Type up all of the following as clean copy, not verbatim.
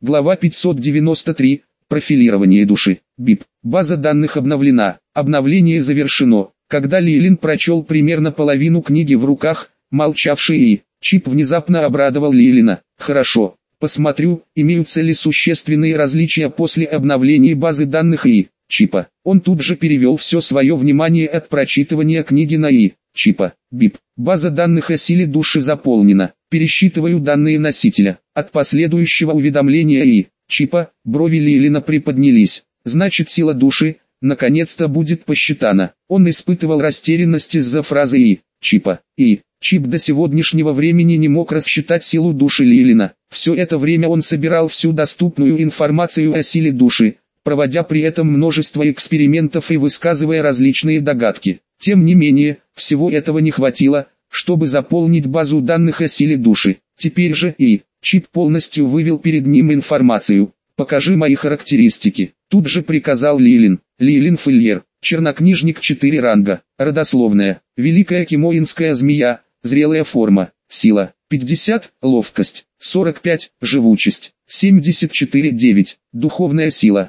Глава 593. Профилирование души. БИП. База данных обновлена. Обновление завершено. Когда Лилин прочел примерно половину книги в руках, молчавший И. Чип внезапно обрадовал Лилина. «Хорошо. Посмотрю, имеются ли существенные различия после обновления базы данных И. Чипа». Он тут же перевел все свое внимание от прочитывания книги на И. Чипа. БИП. База данных о силе души заполнена. Пересчитываю данные носителя. От последующего уведомления И. Чипа, брови Лилина приподнялись. Значит, сила души, наконец-то будет посчитана. Он испытывал растерянность из-за фразы И. Чипа. И. Чип до сегодняшнего времени не мог рассчитать силу души Лилина. Все это время он собирал всю доступную информацию о силе души, проводя при этом множество экспериментов и высказывая различные догадки. Тем не менее, всего этого не хватило, чтобы заполнить базу данных о силе души. Теперь же И. Чип полностью вывел перед ним информацию. «Покажи мои характеристики», — тут же приказал Лилин. Лилин Фильер, чернокнижник 4 ранга, родословная, великая кимоинская змея, зрелая форма, сила, 50, ловкость, 45, живучесть, 74-9, духовная сила,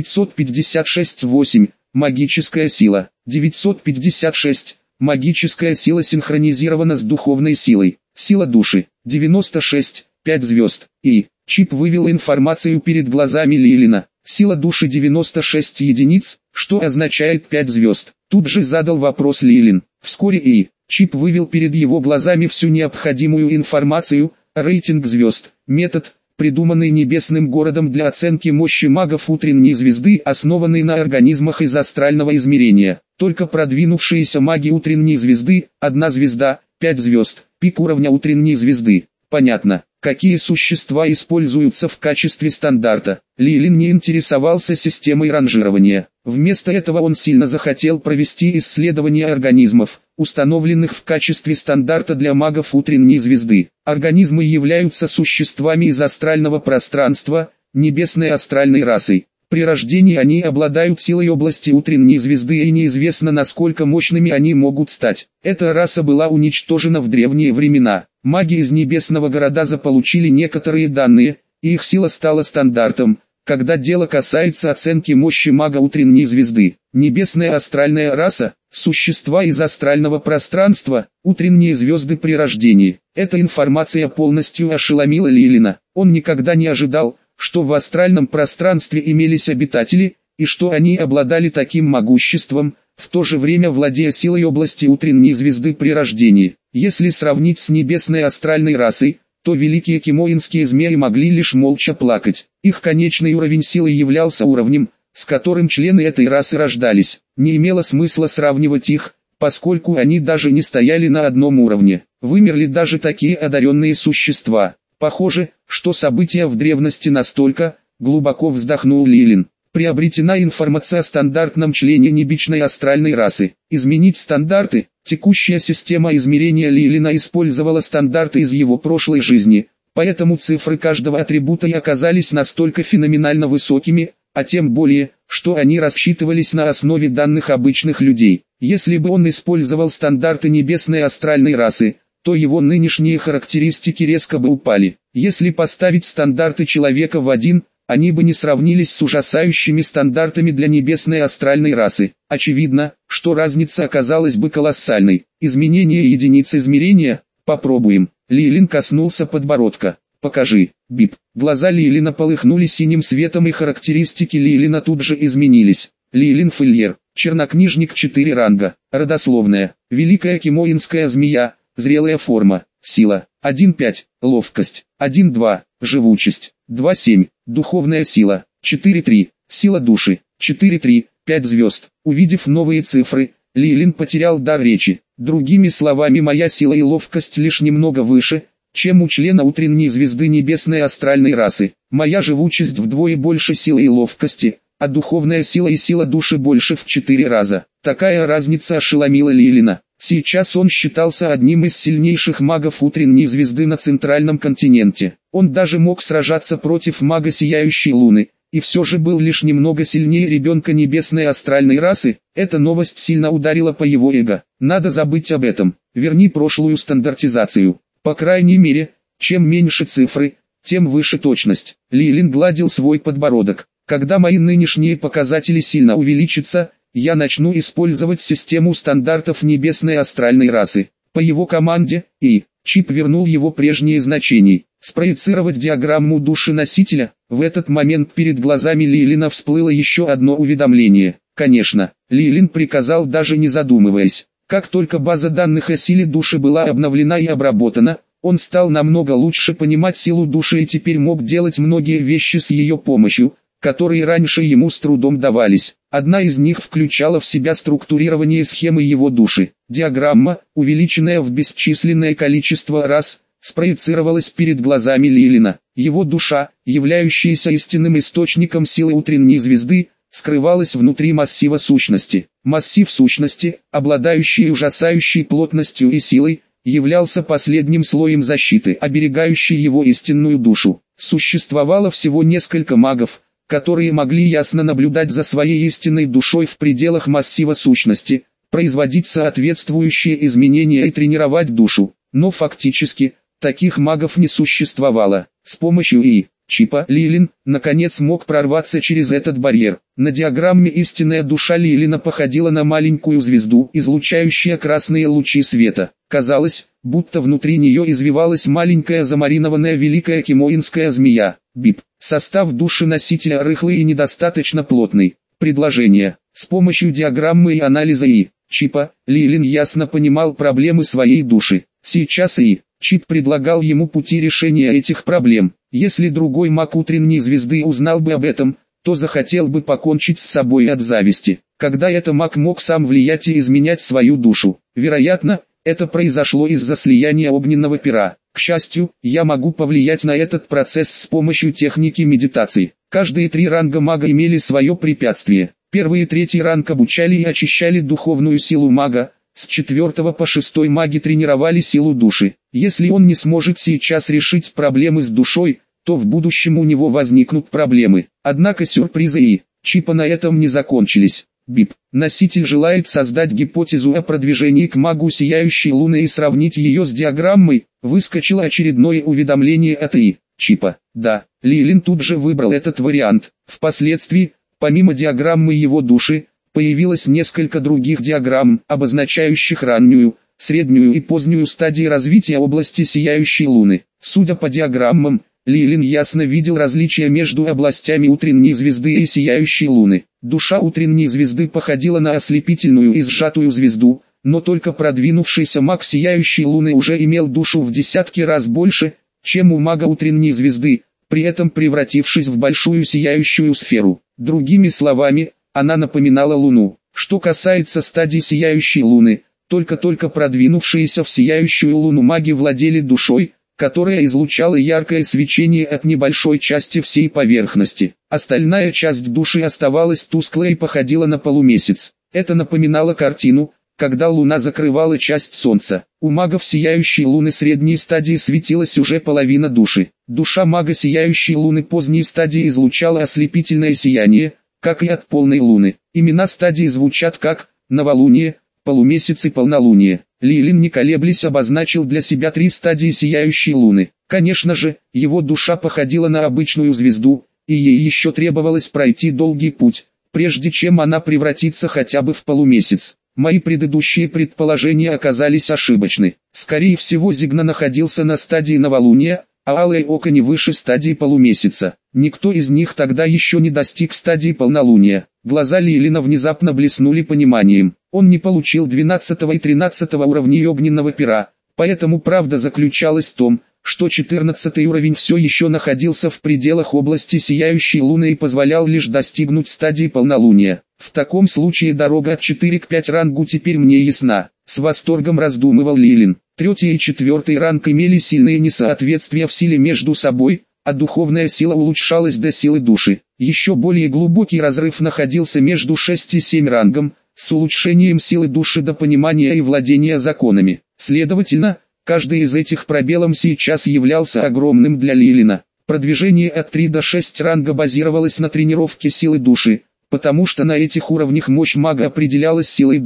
956-8, магическая сила, 956, магическая сила синхронизирована с духовной силой, сила души, 96, 5 звезд. И. Чип вывел информацию перед глазами Лилина. Сила души 96 единиц, что означает 5 звезд. Тут же задал вопрос Лилин. Вскоре И. Чип вывел перед его глазами всю необходимую информацию, рейтинг звезд, метод, придуманный небесным городом для оценки мощи магов утренней звезды, основанный на организмах из астрального измерения. Только продвинувшиеся маги утренней звезды, 1 звезда, 5 звезд, пик уровня утренней звезды. Понятно, какие существа используются в качестве стандарта. Лилин не интересовался системой ранжирования. Вместо этого он сильно захотел провести исследование организмов, установленных в качестве стандарта для магов утренней звезды. Организмы являются существами из астрального пространства, небесной астральной расой. При рождении они обладают силой области утренней звезды и неизвестно, насколько мощными они могут стать. Эта раса была уничтожена в древние времена. Маги из небесного города заполучили некоторые данные, и их сила стала стандартом, когда дело касается оценки мощи мага утренней звезды. Небесная астральная раса – существа из астрального пространства, утренние звезды при рождении. Эта информация полностью ошеломила Лилина. Он никогда не ожидал, что в астральном пространстве имелись обитатели, и что они обладали таким могуществом, в то же время владея силой области утренней звезды при рождении. Если сравнить с небесной астральной расой, то великие кимоинские змеи могли лишь молча плакать. Их конечный уровень силы являлся уровнем, с которым члены этой расы рождались. Не имело смысла сравнивать их, поскольку они даже не стояли на одном уровне. Вымерли даже такие одаренные существа. Похоже, что события в древности настолько, глубоко вздохнул Лилин. Приобретена информация о стандартном члене небесной астральной расы. Изменить стандарты. Текущая система измерения Лилина использовала стандарты из его прошлой жизни, поэтому цифры каждого атрибута и оказались настолько феноменально высокими, а тем более, что они рассчитывались на основе данных обычных людей. Если бы он использовал стандарты небесной астральной расы, то его нынешние характеристики резко бы упали. Если поставить стандарты человека в один, они бы не сравнились с ужасающими стандартами для небесной астральной расы. Очевидно, что разница оказалась бы колоссальной. Изменение единиц измерения? Попробуем. Лилин коснулся подбородка. Покажи, БИП. Глаза Лилина полыхнули синим светом и характеристики Лилина тут же изменились. Лилин Фильер, чернокнижник 4 ранга, родословная, великая кимоинская змея, зрелая форма, сила, 1-5, ловкость, 1-2, живучесть, 2-7, духовная сила, 4-3, сила души, 4-3, 5 звезд. Увидев новые цифры, Лилин потерял дар речи. Другими словами, моя сила и ловкость лишь немного выше, чем у члена утренней звезды небесной астральной расы. Моя живучесть вдвое больше силы и ловкости, а духовная сила и сила души больше в 4 раза. Такая разница ошеломила Лилина. Сейчас он считался одним из сильнейших магов утренней звезды на центральном континенте. Он даже мог сражаться против мага Сияющей Луны, и все же был лишь немного сильнее ребенка небесной астральной расы. Эта новость сильно ударила по его эго. Надо забыть об этом. Верни прошлую стандартизацию. По крайней мере, чем меньше цифры, тем выше точность. Лилин гладил свой подбородок. Когда мои нынешние показатели сильно увеличатся, я начну использовать систему стандартов небесной астральной расы. По его команде, чип вернул его прежние значения. Спроецировать диаграмму души носителя. В этот момент перед глазами Лилина всплыло еще одно уведомление. Конечно, Лилин приказал, даже не задумываясь. Как только база данных о силе души была обновлена и обработана, он стал намного лучше понимать силу души и теперь мог делать многие вещи с ее помощью, которые раньше ему с трудом давались. Одна из них включала в себя структурирование схемы его души. Диаграмма, увеличенная в бесчисленное количество раз, спроецировалась перед глазами Лилина. Его душа, являющаяся истинным источником силы утренней звезды, скрывалась внутри массива сущности. Массив сущности, обладающий ужасающей плотностью и силой, являлся последним слоем защиты, оберегающей его истинную душу. Существовало всего несколько магов, которые могли ясно наблюдать за своей истинной душой в пределах массива сущности, производить соответствующие изменения и тренировать душу. Но фактически, таких магов не существовало. С помощью чипа Лилин, наконец, мог прорваться через этот барьер. На диаграмме истинная душа Лилина походила на маленькую звезду, излучающую красные лучи света. Казалось, будто внутри нее извивалась маленькая замаринованная великая кимоинская змея. БИП. Состав души носителя рыхлый и недостаточно плотный. Предложение. С помощью диаграммы и анализа чипа, Лилин ясно понимал проблемы своей души. Сейчас чип предлагал ему пути решения этих проблем. Если другой маг утренней звезды узнал бы об этом, то захотел бы покончить с собой от зависти. Когда это маг мог сам влиять и изменять свою душу? Вероятно, это произошло из-за слияния огненного пера. К счастью, я могу повлиять на этот процесс с помощью техники медитации. Каждые 3 ранга мага имели свое препятствие. Первый и третий ранг обучали и очищали духовную силу мага, с 4 по 6 маги тренировали силу души. Если он не сможет сейчас решить проблемы с душой, то в будущем у него возникнут проблемы. Однако сюрпризы чипа на этом не закончились. БИП. Носитель желает создать гипотезу о продвижении к магу сияющей луны и сравнить ее с диаграммой. Выскочило очередное уведомление от чипа. Да, Лилин тут же выбрал этот вариант. Впоследствии, помимо диаграммы его души, появилось несколько других диаграмм, обозначающих раннюю, среднюю и позднюю стадии развития области сияющей луны. Судя по диаграммам, Лилин ясно видел различия между областями утренней звезды и сияющей луны. Душа утренней звезды походила на ослепительную и сжатую звезду, но только продвинувшийся маг сияющей луны уже имел душу в десятки раз больше, чем у мага утренней звезды, при этом превратившись в большую сияющую сферу. Другими словами, она напоминала луну. Что касается стадии сияющей луны, только-только продвинувшиеся в сияющую луну маги владели душой, которая излучала яркое свечение от небольшой части всей поверхности. Остальная часть души оставалась тусклой и походила на полумесяц. Это напоминало картину, когда луна закрывала часть солнца. У магов сияющей луны средней стадии светилась уже половина души. Душа мага сияющей луны поздней стадии излучала ослепительное сияние, как и от полной луны. Имена стадии звучат как новолуние, полумесяц и полнолуние. Лилин, не колеблясь, обозначил для себя 3 стадии сияющей луны. Конечно же, его душа походила на обычную звезду, и ей еще требовалось пройти долгий путь, прежде чем она превратится хотя бы в полумесяц. Мои предыдущие предположения оказались ошибочны. Скорее всего, Зигна находился на стадии новолуния, а Алое Око не выше стадии полумесяца. Никто из них тогда еще не достиг стадии полнолуния. Глаза Лилина внезапно блеснули пониманием. Он не получил 12 и 13 уровней огненного пера, поэтому правда заключалась в том, что 14 уровень все еще находился в пределах области сияющей луны и позволял лишь достигнуть стадии полнолуния. В таком случае дорога от 4 к 5 рангу теперь мне ясна. С восторгом раздумывал Лилин. 3 и 4 ранг имели сильные несоответствия в силе между собой, а духовная сила улучшалась до силы души. Еще более глубокий разрыв находился между 6 и 7 рангом, с улучшением силы души до понимания и владения законами. Следовательно, каждый из этих пробелов сейчас являлся огромным для Лилина. Продвижение от 3 до 6 ранга базировалось на тренировке силы души, потому что на этих уровнях мощь мага определялась силой души.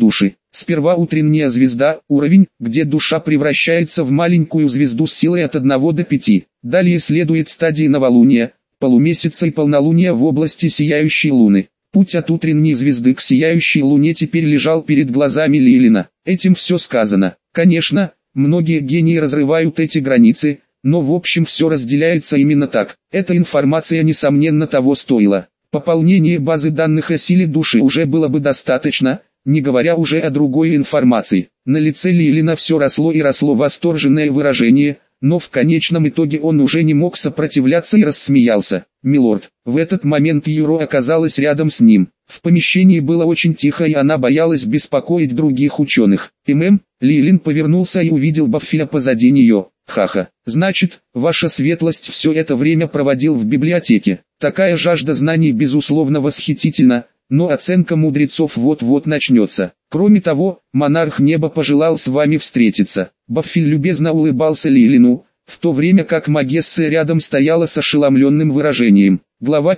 Сперва утренняя звезда, уровень, где душа превращается в маленькую звезду с силой от 1 до 5. Далее следует стадии новолуния, полумесяца и полнолуния в области сияющей луны. Путь от утренней звезды к сияющей луне теперь лежал перед глазами Лилина. Этим все сказано. Конечно, многие гении разрывают эти границы, но в общем все разделяется именно так. Эта информация несомненно того стоила. Пополнение базы данных о силе души уже было бы достаточно, не говоря уже о другой информации. На лице Лилина все росло и росло восторженное выражение, но в конечном итоге он уже не мог сопротивляться и рассмеялся. «Милорд». В этот момент Юро оказалась рядом с ним. В помещении было очень тихо и она боялась беспокоить других ученых. Лилин повернулся и увидел Баффиля позади нее. «Ха-ха, значит, ваша светлость все это время проводил в библиотеке. Такая жажда знаний безусловно восхитительна, но оценка мудрецов вот-вот начнется. Кроме того, монарх неба пожелал с вами встретиться». Баффиль любезно улыбался Лилину, в то время как Магесса рядом стояла с ошеломленным выражением. Глава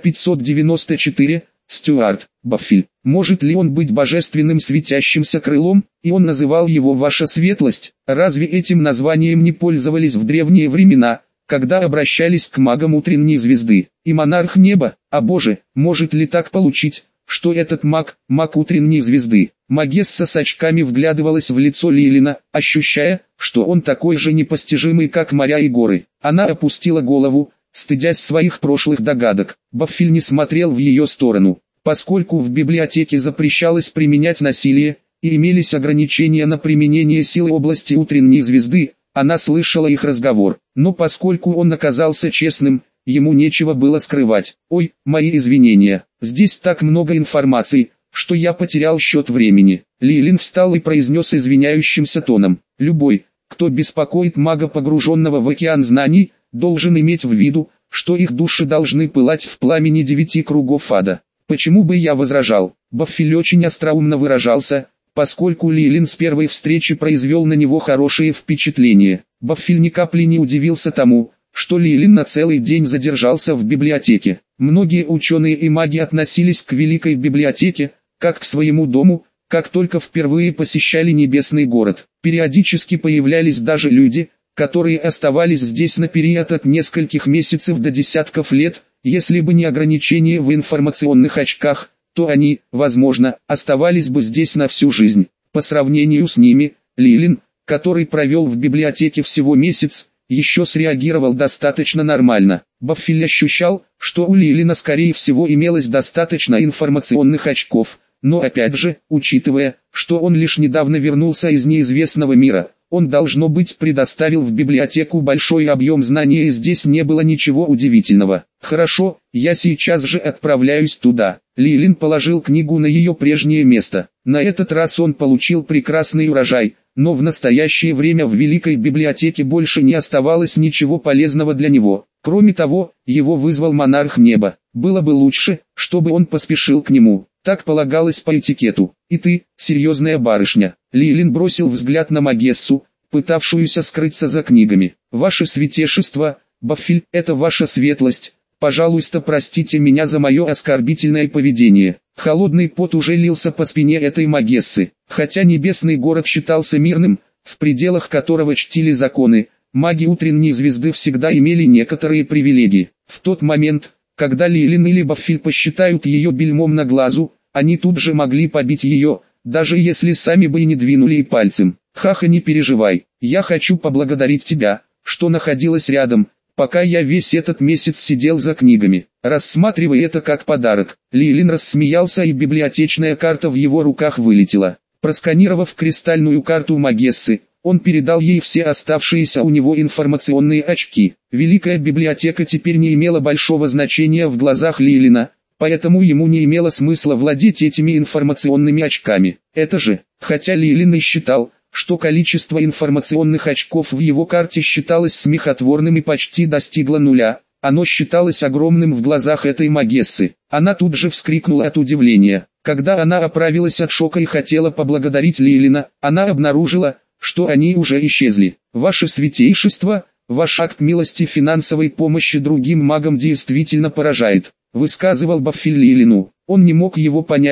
594. Стюарт. Баффиль. Может ли он быть божественным светящимся крылом? И он называл его «Ваша светлость». Разве этим названием не пользовались в древние времена, когда обращались к магам утренней звезды? И монарх неба? А боже, может ли так получить, что этот маг утренней звезды? Магесса с очками вглядывалась в лицо Лилина, ощущая, что он такой же непостижимый, как моря и горы. Она опустила голову, стыдясь своих прошлых догадок. Баффиль не смотрел в ее сторону. Поскольку в библиотеке запрещалось применять насилие, и имелись ограничения на применение силы области утренней звезды, она слышала их разговор. Но поскольку он оказался честным, ему нечего было скрывать. «Ой, мои извинения, здесь так много информации, что я потерял счет времени». Лилин встал и произнес извиняющимся тоном: «Любой, кто беспокоит мага, погруженного в океан знаний, должен иметь в виду, что их души должны пылать в пламени 9 кругов ада». Почему бы я возражал? Баффиль очень остроумно выражался, поскольку Лилин с первой встречи произвел на него хорошее впечатление. Баффиль ни капли не удивился тому, что Лилин на целый день задержался в библиотеке. Многие ученые и маги относились к Великой библиотеке, как к своему дому, как только впервые посещали небесный город. Периодически появлялись даже люди, которые оставались здесь на период от нескольких месяцев до десятков лет. Если бы не ограничения в информационных очках, то они, возможно, оставались бы здесь на всю жизнь. По сравнению с ними, Лилин, который провел в библиотеке всего месяц, еще среагировал достаточно нормально. Баффиль ощущал, что у Лилина скорее всего имелось достаточно информационных очков, но опять же, учитывая, что он лишь недавно вернулся из неизвестного мира, он, должно быть, предоставил в библиотеку большой объем знаний, и здесь не было ничего удивительного. «Хорошо, я сейчас же отправляюсь туда». Лилин положил книгу на ее прежнее место. На этот раз он получил прекрасный урожай, но в настоящее время в Великой библиотеке больше не оставалось ничего полезного для него. Кроме того, его вызвал монарх неба. Было бы лучше, чтобы он поспешил к нему. Так полагалось по этикету. «И ты, серьезная барышня». Лилин бросил взгляд на Магессу, пытавшуюся скрыться за книгами. «Ваше святейшество, Баффиль, это ваша светлость. Пожалуйста, простите меня за мое оскорбительное поведение». Холодный пот уже лился по спине этой Магессы. Хотя небесный город считался мирным, в пределах которого чтили законы, маги утренней звезды всегда имели некоторые привилегии. В тот момент, когда Лилин или Баффиль посчитают ее бельмом на глазу, они тут же могли побить ее, даже если сами бы и не двинули и пальцем. «Хаха, не переживай, я хочу поблагодарить тебя, что находилась рядом, пока я весь этот месяц сидел за книгами. Рассматривай это как подарок». Лилин рассмеялся, и библиотечная карта в его руках вылетела. Просканировав кристальную карту Магессы, он передал ей все оставшиеся у него информационные очки. Великая библиотека теперь не имела большого значения в глазах Лилина, поэтому ему не имело смысла владеть этими информационными очками. Это же, хотя Лилин и считал, что количество информационных очков в его карте считалось смехотворным и почти достигло нуля, оно считалось огромным в глазах этой Магессы. Она тут же вскрикнула от удивления. Когда она оправилась от шока и хотела поблагодарить Лилина, она обнаружила, что они уже исчезли. «Ваше святейшество, ваш акт милости финансовой помощи другим магам действительно поражает», высказывал Баффиль Лилину. Он не мог его понять,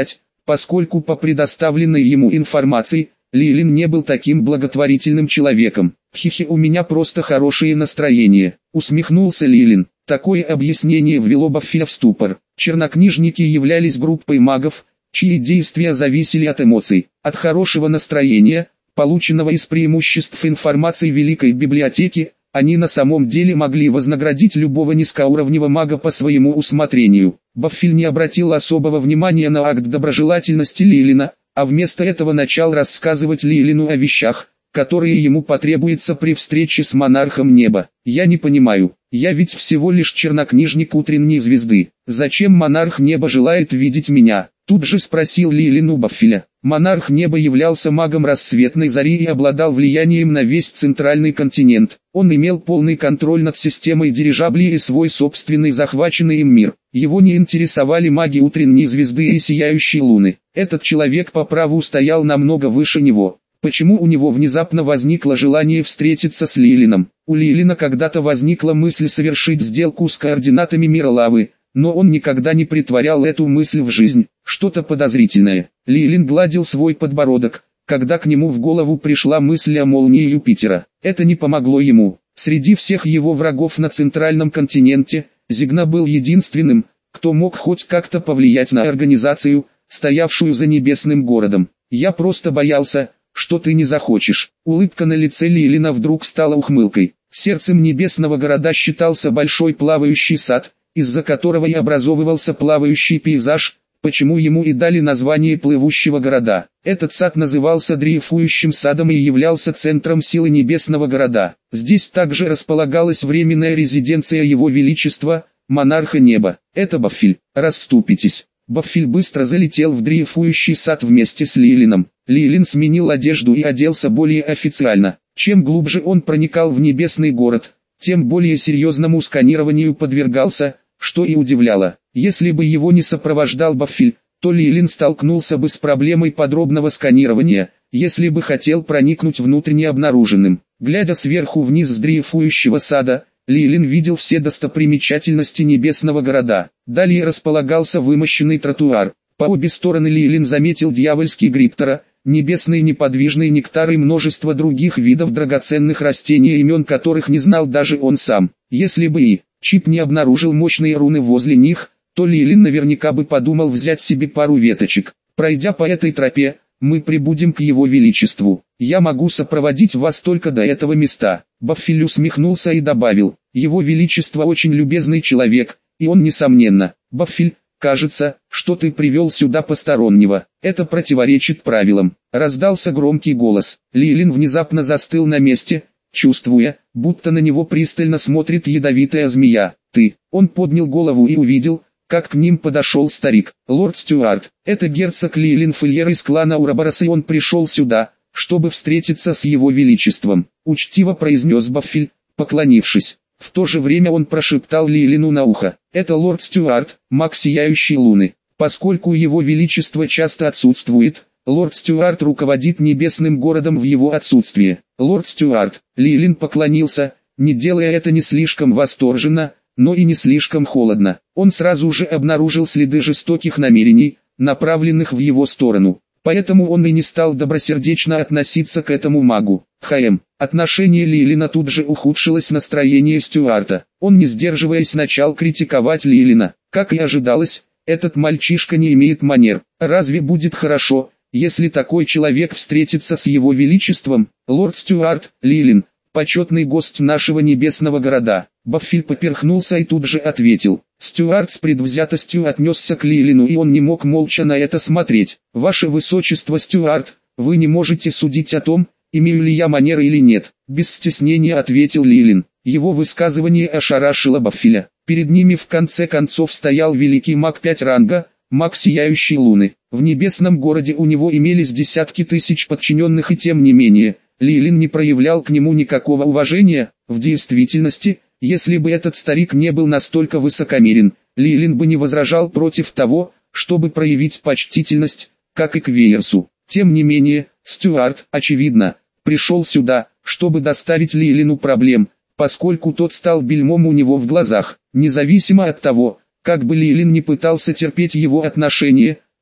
поскольку по предоставленной ему информации, Лилин не был таким благотворительным человеком. «Хихи, у меня просто хорошее настроение», — усмехнулся Лилин. Такое объяснение ввело Баффиля в ступор. Чернокнижники являлись группой магов, чьи действия зависели от эмоций, от хорошего настроения, полученного из преимуществ информации Великой Библиотеки. Они на самом деле могли вознаградить любого низкоуровневого мага по своему усмотрению. Баффиль не обратил особого внимания на акт доброжелательности Лилина, а вместо этого начал рассказывать Лилину о вещах, которые ему потребуется при встрече с монархом неба. «Я не понимаю, я ведь всего лишь чернокнижник утренней звезды. Зачем монарх неба желает видеть меня?» Тут же спросил Лилин у Баффиля. Монарх неба являлся магом рассветной зари и обладал влиянием на весь центральный континент. Он имел полный контроль над системой дирижаблей и свой собственный захваченный им мир. Его не интересовали маги утренней звезды и сияющей луны. Этот человек по праву стоял намного выше него. Почему у него внезапно возникло желание встретиться с Лилином? У Лилина когда-то возникла мысль совершить сделку с координатами мира лавы, но он никогда не претворял эту мысль в жизнь. Что-то подозрительное. Лилин гладил свой подбородок, когда к нему в голову пришла мысль о молнии Юпитера. Это не помогло ему. Среди всех его врагов на центральном континенте, Зигна был единственным, кто мог хоть как-то повлиять на организацию, стоявшую за небесным городом. «Я просто боялся, что ты не захочешь». Улыбка на лице Лилина вдруг стала ухмылкой. Сердцем небесного города считался большой плавающий сад, из-за которого и образовывался плавающий пейзаж, почему ему и дали название плывущего города. Этот сад назывался дрейфующим садом и являлся центром силы небесного города. Здесь также располагалась временная резиденция его величества, монарха неба. «Это Баффиль, расступитесь». Баффиль быстро залетел в дрейфующий сад вместе с Лилином. Лилин сменил одежду и оделся более официально. Чем глубже он проникал в небесный город, тем более серьезному сканированию подвергался, что и удивляло. Если бы его не сопровождал Баффиль, то Лилин столкнулся бы с проблемой подробного сканирования, если бы хотел проникнуть внутрь необнаруженным. Глядя сверху вниз с дрейфующего сада, Лилин видел все достопримечательности небесного города. Далее располагался вымощенный тротуар. По обе стороны Лилин заметил дьявольский гриптора, небесный неподвижный нектар и множество других видов драгоценных растений, имен которых не знал даже он сам. Если бы и Чип не обнаружил мощные руны возле них, то Лилин наверняка бы подумал взять себе пару веточек. Пройдя по этой тропе, мы прибудем к его величеству. Я могу сопроводить вас только до этого места. Баффиль усмехнулся и добавил: его величество очень любезный человек, и он несомненно. Баффиль, кажется, что ты привел сюда постороннего. Это противоречит правилам. Раздался громкий голос. Лилин внезапно застыл на месте, чувствуя, будто на него пристально смотрит ядовитая змея. «Ты». Он поднял голову и увидел, как к ним подошел старик. «Лорд Стюарт, это герцог Лилин Фильер из клана Ураборос, и он пришел сюда, чтобы встретиться с его величеством», — учтиво произнес Баффиль, поклонившись. В то же время он прошептал Лилину на ухо: «Это лорд Стюарт, маг сияющей луны. Поскольку его величество часто отсутствует, лорд Стюарт руководит небесным городом в его отсутствие». «Лорд Стюарт», — Лилин поклонился, не делая это не слишком восторженно, но и не слишком холодно. Он сразу же обнаружил следы жестоких намерений, направленных в его сторону. Поэтому он и не стал добросердечно относиться к этому магу. Отношение Лилина тут же ухудшилось, настроение Стюарта. Он, не сдерживаясь, начал критиковать Лилина. Как и ожидалось, этот мальчишка не имеет манер. Разве будет хорошо, если такой человек встретится с его величеством? Лорд Стюарт, Лилин, почетный гость нашего небесного города. Баффиль поперхнулся и тут же ответил. Стюарт с предвзятостью отнесся к Лилину, и он не мог молча на это смотреть. «Ваше высочество Стюарт, вы не можете судить о том, имею ли я манеры или нет», — без стеснения ответил Лилин. Его высказывание ошарашило Баффиля. Перед ними в конце концов стоял великий маг 5 ранга, маг сияющей луны. В небесном городе у него имелись десятки тысяч подчиненных, и тем не менее, Лилин не проявлял к нему никакого уважения. В действительности, если бы этот старик не был настолько высокомерен, Лилин бы не возражал против того, чтобы проявить почтительность, как и к Веерсу. Тем не менее, Стюарт, очевидно, пришел сюда, чтобы доставить Лилину проблем, поскольку тот стал бельмом у него в глазах. Независимо от того, как бы Лилин не пытался терпеть его отношение,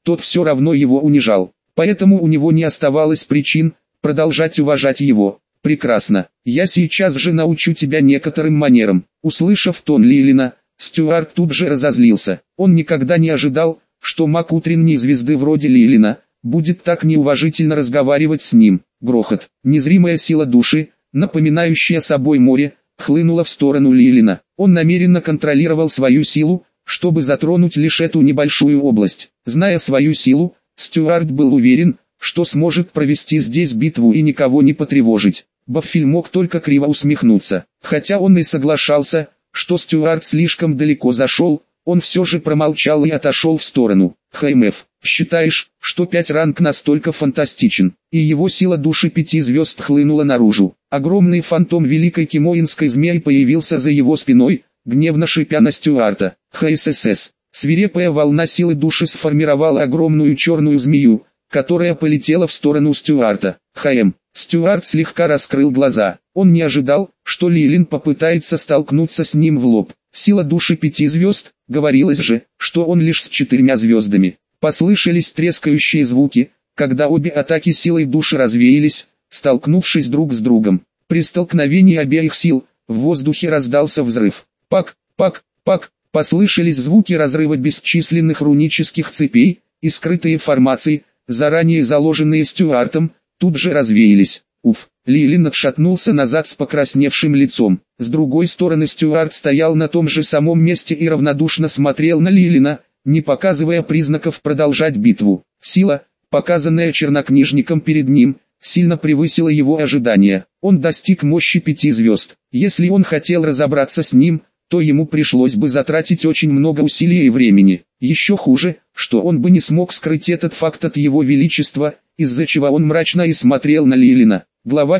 тот все равно его унижал. Поэтому у него не оставалось причин продолжать уважать его. «Прекрасно, я сейчас же научу тебя некоторым манерам». Услышав тон Лилина, Стюарт тут же разозлился. Он никогда не ожидал, что маг утренней звезды вроде Лилина будет так неуважительно разговаривать с ним. Грохот. Незримая сила души, напоминающая собой море, хлынула в сторону Лилина. Он намеренно контролировал свою силу, чтобы затронуть лишь эту небольшую область. Зная свою силу, Стюарт был уверен, что сможет провести здесь битву и никого не потревожить. Баффиль мог только криво усмехнуться. Хотя он и соглашался, что Стюарт слишком далеко зашел, он все же промолчал и отошел в сторону. «ХМФ, считаешь, что 5 ранг настолько фантастичен?» И его сила души 5 звезд хлынула наружу. Огромный фантом великой кимоинской змеи появился за его спиной, гневно шипя на Стюарта. ХСС. Свирепая волна силы души сформировала огромную черную змею, которая полетела в сторону Стюарта. ХМ. Стюарт слегка раскрыл глаза. Он не ожидал, что Лилин попытается столкнуться с ним в лоб. Сила души 5 звезд, говорилось же, что он лишь с 4 звездами. Послышались трескающие звуки, когда обе атаки силой души развеялись, столкнувшись друг с другом. При столкновении обеих сил, в воздухе раздался взрыв. Пак, пак, пак, послышались звуки разрыва бесчисленных рунических цепей, и скрытые формации, заранее заложенные Стюартом, тут же развеялись. Уф, Лилин отшатнулся назад с покрасневшим лицом. С другой стороны Стюарт стоял на том же самом месте и равнодушно смотрел на Лилина, не показывая признаков продолжать битву. Сила, показанная чернокнижником перед ним, сильно превысила его ожидания. Он достиг мощи 5 звезд. Если он хотел разобраться с ним, то ему пришлось бы затратить очень много усилий и времени. Еще хуже, что он бы не смог скрыть этот факт от его величества, из-за чего он мрачно и смотрел на Лилина. Глава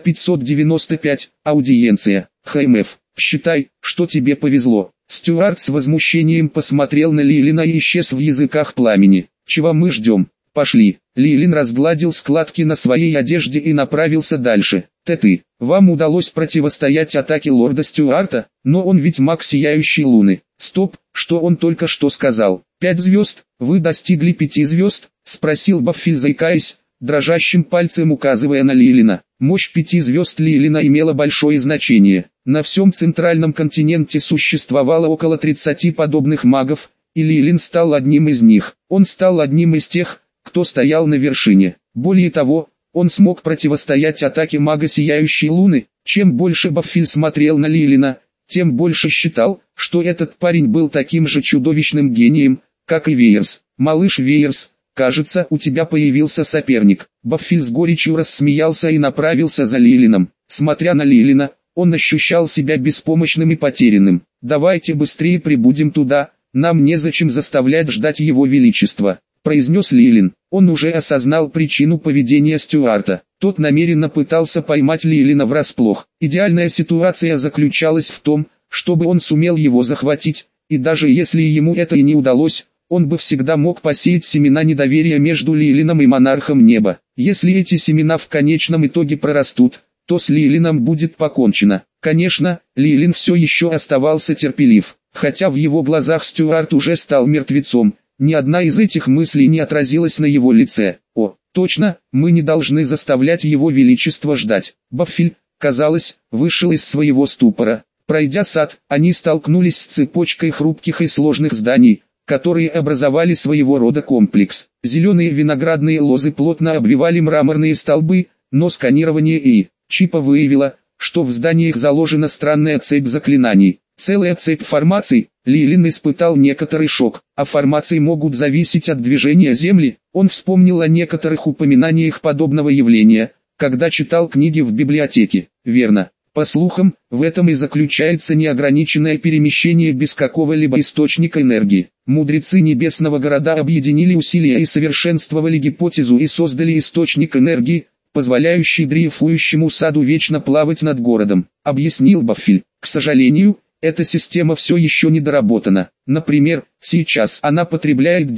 595. Аудиенция. ХМФ. Считай, что тебе повезло. Стюарт с возмущением посмотрел на Лилина и исчез в языках пламени. Чего мы ждем? Пошли. Лилин разгладил складки на своей одежде и направился дальше. Ты, вам удалось противостоять атаке лорда Стюарта, но он ведь маг сияющей луны. Стоп, что он только что сказал? 5 звезд, вы достигли 5 звезд? Спросил Баффиль, заикаясь, дрожащим пальцем указывая на Лилина. Мощь 5 звезд Лилина имела большое значение. На всем центральном континенте существовало около 30 подобных магов, и Лилин стал одним из них. Он стал одним из тех, кто стоял на вершине. Более того, он смог противостоять атаке мага Сияющей Луны. Чем больше Баффиль смотрел на Лилина, тем больше считал, что этот парень был таким же чудовищным гением, как и Вейерс. «Малыш Вейерс, кажется, у тебя появился соперник». Баффиль с горечью рассмеялся и направился за Лилином. Смотря на Лилина, он ощущал себя беспомощным и потерянным. «Давайте быстрее прибудем туда, нам незачем заставлять ждать его величества», произнес Лилин. Он уже осознал причину поведения Стюарта. Тот намеренно пытался поймать Лилина врасплох. Идеальная ситуация заключалась в том, чтобы он сумел его захватить, и даже если ему это и не удалось, он бы всегда мог посеять семена недоверия между Лилином и монархом неба. Если эти семена в конечном итоге прорастут, то с Лилином будет покончено. Конечно, Лилин все еще оставался терпелив, хотя в его глазах Стюарт уже стал мертвецом. Ни одна из этих мыслей не отразилась на его лице. О, точно, мы не должны заставлять его величество ждать. Баффиль, казалось, вышел из своего ступора. Пройдя сад, они столкнулись с цепочкой хрупких и сложных зданий, которые образовали своего рода комплекс. Зеленые виноградные лозы плотно обвивали мраморные столбы, но сканирование и чипа выявило, что в зданиях заложена странная цепь заклинаний. Целая цепь формаций. Лилин испытал некоторый шок, а формации могут зависеть от движения Земли. Он вспомнил о некоторых упоминаниях подобного явления, когда читал книги в библиотеке. Верно. По слухам, в этом и заключается неограниченное перемещение без какого-либо источника энергии. Мудрецы Небесного Города объединили усилия и совершенствовали гипотезу и создали источник энергии, позволяющий дрейфующему саду вечно плавать над городом, объяснил Баффиль. К сожалению, эта система все еще не доработана. Например, сейчас она потребляет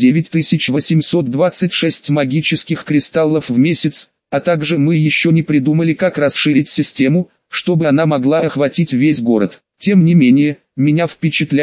9826 магических кристаллов в месяц, а также мы еще не придумали, как расширить систему, чтобы она могла охватить весь город. Тем не менее, меня впечатляет,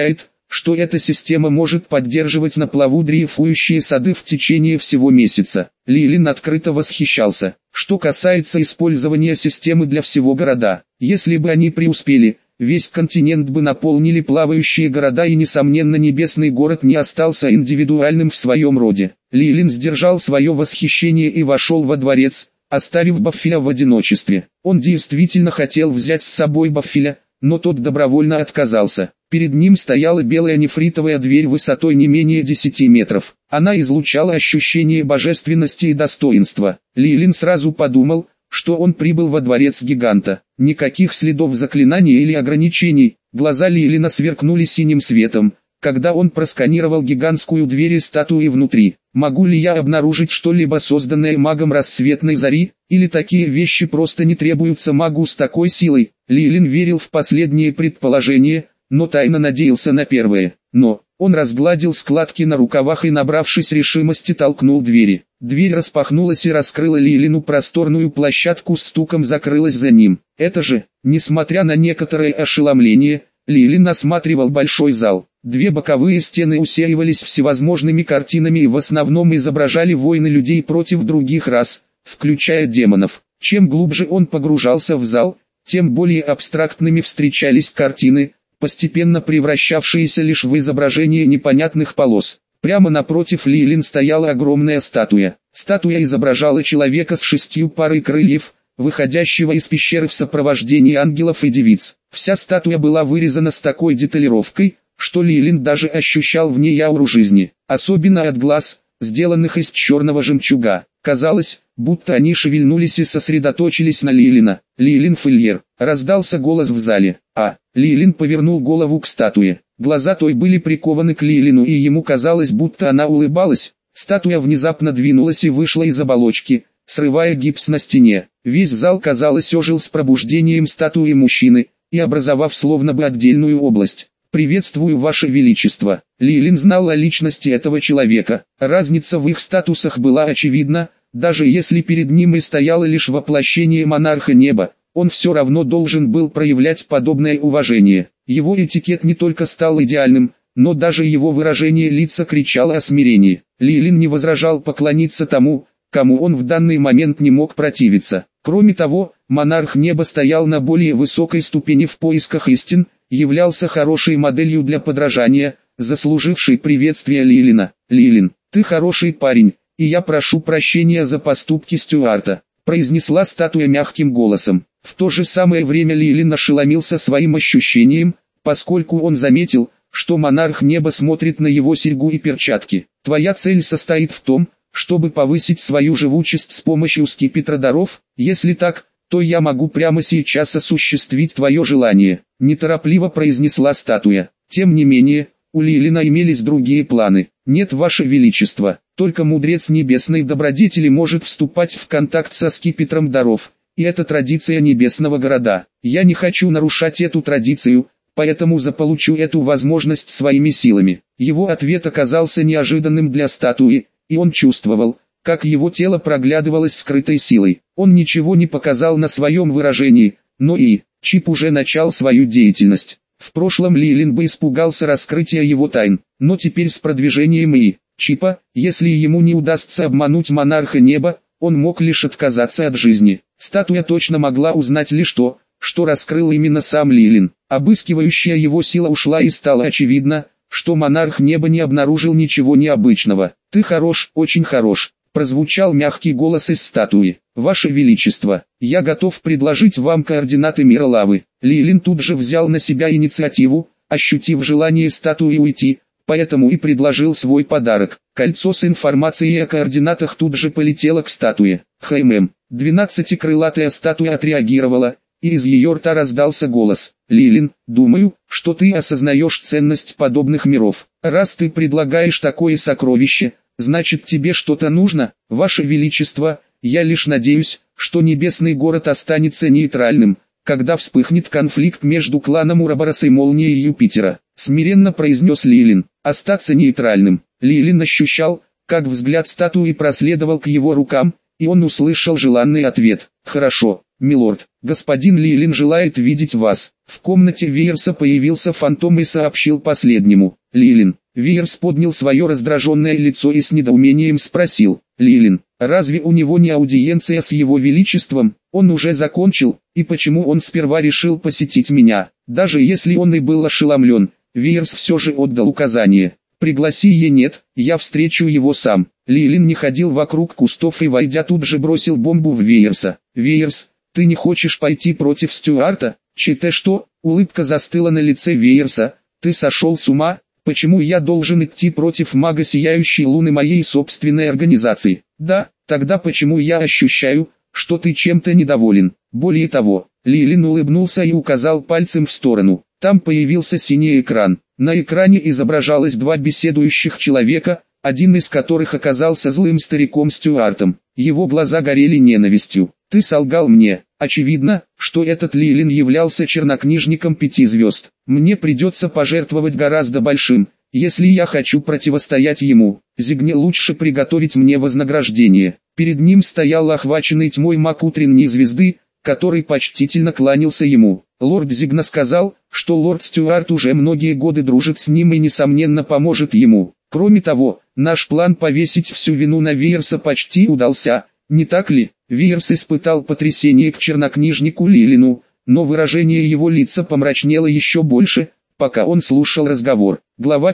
что эта система может поддерживать на плаву дрейфующие сады в течение всего месяца. Лилин открыто восхищался. Что касается использования системы для всего города, если бы они преуспели, весь континент бы наполнили плавающие города, и несомненно небесный город не остался индивидуальным в своем роде. Лилин сдержал свое восхищение и вошел во дворец, оставив Баффиля в одиночестве. Он действительно хотел взять с собой Баффиля, но тот добровольно отказался. Перед ним стояла белая нефритовая дверь высотой не менее 10 метров. Она излучала ощущение божественности и достоинства. Лилин сразу подумал, что он прибыл во дворец гиганта. Никаких следов заклинания или ограничений. Глаза Лилина сверкнули синим светом, когда он просканировал гигантскую дверь и статуи внутри. Могу ли я обнаружить что-либо, созданное магом рассветной зари, или такие вещи просто не требуются магу с такой силой? Лилин верил в последние предположения, но тайно надеялся на первое. Но он разгладил складки на рукавах и, набравшись решимости, толкнул двери. Дверь распахнулась и раскрыла Лилину просторную площадку, с стуком закрылась за ним. Это же, несмотря на некоторое ошеломление, Лилин осматривал большой зал. Две боковые стены усеивались всевозможными картинами и в основном изображали войны людей против других рас, включая демонов. Чем глубже он погружался в зал, тем более абстрактными встречались картины, постепенно превращавшиеся лишь в изображение непонятных полос. Прямо напротив Лилин стояла огромная статуя. Статуя изображала человека с 6 парой крыльев, выходящего из пещеры в сопровождении ангелов и девиц. Вся статуя была вырезана с такой деталировкой, что Лилин даже ощущал в ней ауру жизни, особенно от глаз, сделанных из черного жемчуга. Казалось, будто они шевельнулись и сосредоточились на Лилина. «Лилин Фильер!» — раздался голос в зале. Лилин повернул голову к статуе. Глаза той были прикованы к Лилину, и ему казалось, будто она улыбалась. Статуя внезапно двинулась и вышла из оболочки, срывая гипс на стене. Весь зал, казалось, ожил с пробуждением статуи мужчины, и образовав словно бы отдельную область. «Приветствую, Ваше Величество!» Лилин знал о личности этого человека. Разница в их статусах была очевидна, даже если перед ним и стояло лишь воплощение монарха неба, он все равно должен был проявлять подобное уважение. Его этикет не только стал идеальным, но даже его выражение лица кричало о смирении. Лилин не возражал поклониться тому, кому он в данный момент не мог противиться. Кроме того, монарх неба стоял на более высокой ступени в поисках истин, являлся хорошей моделью для подражания, заслужившей приветствия Лилина. «Лилин, ты хороший парень, и я прошу прощения за поступки Стюарта», произнесла статуя мягким голосом. В то же самое время Лилин ошеломился своим ощущением, поскольку он заметил, что монарх неба смотрит на его серьгу и перчатки. «Твоя цель состоит в том, чтобы повысить свою живучесть с помощью скипетра даров? Если так, то я могу прямо сейчас осуществить твое желание», неторопливо произнесла статуя. Тем не менее, у Лилина имелись другие планы. «Нет, Ваше Величество, только мудрец небесной добродетели может вступать в контакт со скипетром даров, и это традиция небесного города. Я не хочу нарушать эту традицию, поэтому заполучу эту возможность своими силами». Его ответ оказался неожиданным для статуи, и он чувствовал, как его тело проглядывалось скрытой силой. Он ничего не показал на своем выражении, но и Чип уже начал свою деятельность. В прошлом Лилин бы испугался раскрытия его тайн, но теперь с продвижением Чипа, если ему не удастся обмануть монарха неба, он мог лишь отказаться от жизни. Статуя точно могла узнать лишь то, что раскрыл именно сам Лилин. Обыскивающая его сила ушла, и стало очевидно, что монарх неба не обнаружил ничего необычного. «Ты хорош, очень хорош», прозвучал мягкий голос из статуи. «Ваше Величество, я готов предложить вам координаты мира лавы». Лилин тут же взял на себя инициативу, ощутив желание статуи уйти, поэтому и предложил свой подарок. Кольцо с информацией о координатах тут же полетело к статуе. «Хэймэм». 12-крылатая статуя отреагировала, и из ее рта раздался голос. «Лилин, думаю, что ты осознаешь ценность подобных миров. Раз ты предлагаешь такое сокровище, значит тебе что-то нужно, Ваше Величество. Я лишь надеюсь, что небесный город останется нейтральным, когда вспыхнет конфликт между кланом Ураборос и Молнией Юпитера», смиренно произнес Лилин. «Остаться нейтральным». Лилин ощущал, как взгляд статуи проследовал к его рукам, и он услышал желанный ответ. «Хорошо, милорд». господин Лилин желает видеть вас. В комнате Вейерса появился фантом и сообщил последнему. Лилин. Вейерс поднял свое раздраженное лицо и с недоумением спросил. Лилин, разве у него не аудиенция с его величеством? Он уже закончил, и почему он сперва решил посетить меня? Даже если он и был ошеломлен, Вейерс все же отдал указание. Пригласи ее. Нет, я встречу его сам. Лилин не ходил вокруг кустов и, войдя, тут же бросил бомбу в Вейерса. Вейерс, ты не хочешь пойти против Стюарта? Че-то что? Улыбка застыла на лице Вейерса. Ты сошел с ума? Почему я должен идти против мага Сияющей Луны, моей собственной организации? Да, тогда почему я ощущаю, что ты чем-то недоволен? Более того, Лилин улыбнулся и указал пальцем в сторону. Там появился синий экран. На экране изображалось два беседующих человека, один из которых оказался злым стариком Стюартом. Его глаза горели ненавистью. Ты солгал мне. Очевидно, что этот Лилин являлся чернокнижником 5 звезд. Мне придется пожертвовать гораздо большим, если я хочу противостоять ему. Зигне лучше приготовить мне вознаграждение. Перед ним стоял охваченный тьмой маг утренней звезды, который почтительно кланялся ему. Лорд Зигна сказал, что лорд Стюарт уже многие годы дружит с ним и несомненно поможет ему. Кроме того, наш план повесить всю вину на Вейерса почти удался, не так ли? Вейерс испытал потрясение к чернокнижнику Лилину, но выражение его лица помрачнело еще больше, пока он слушал разговор. Глава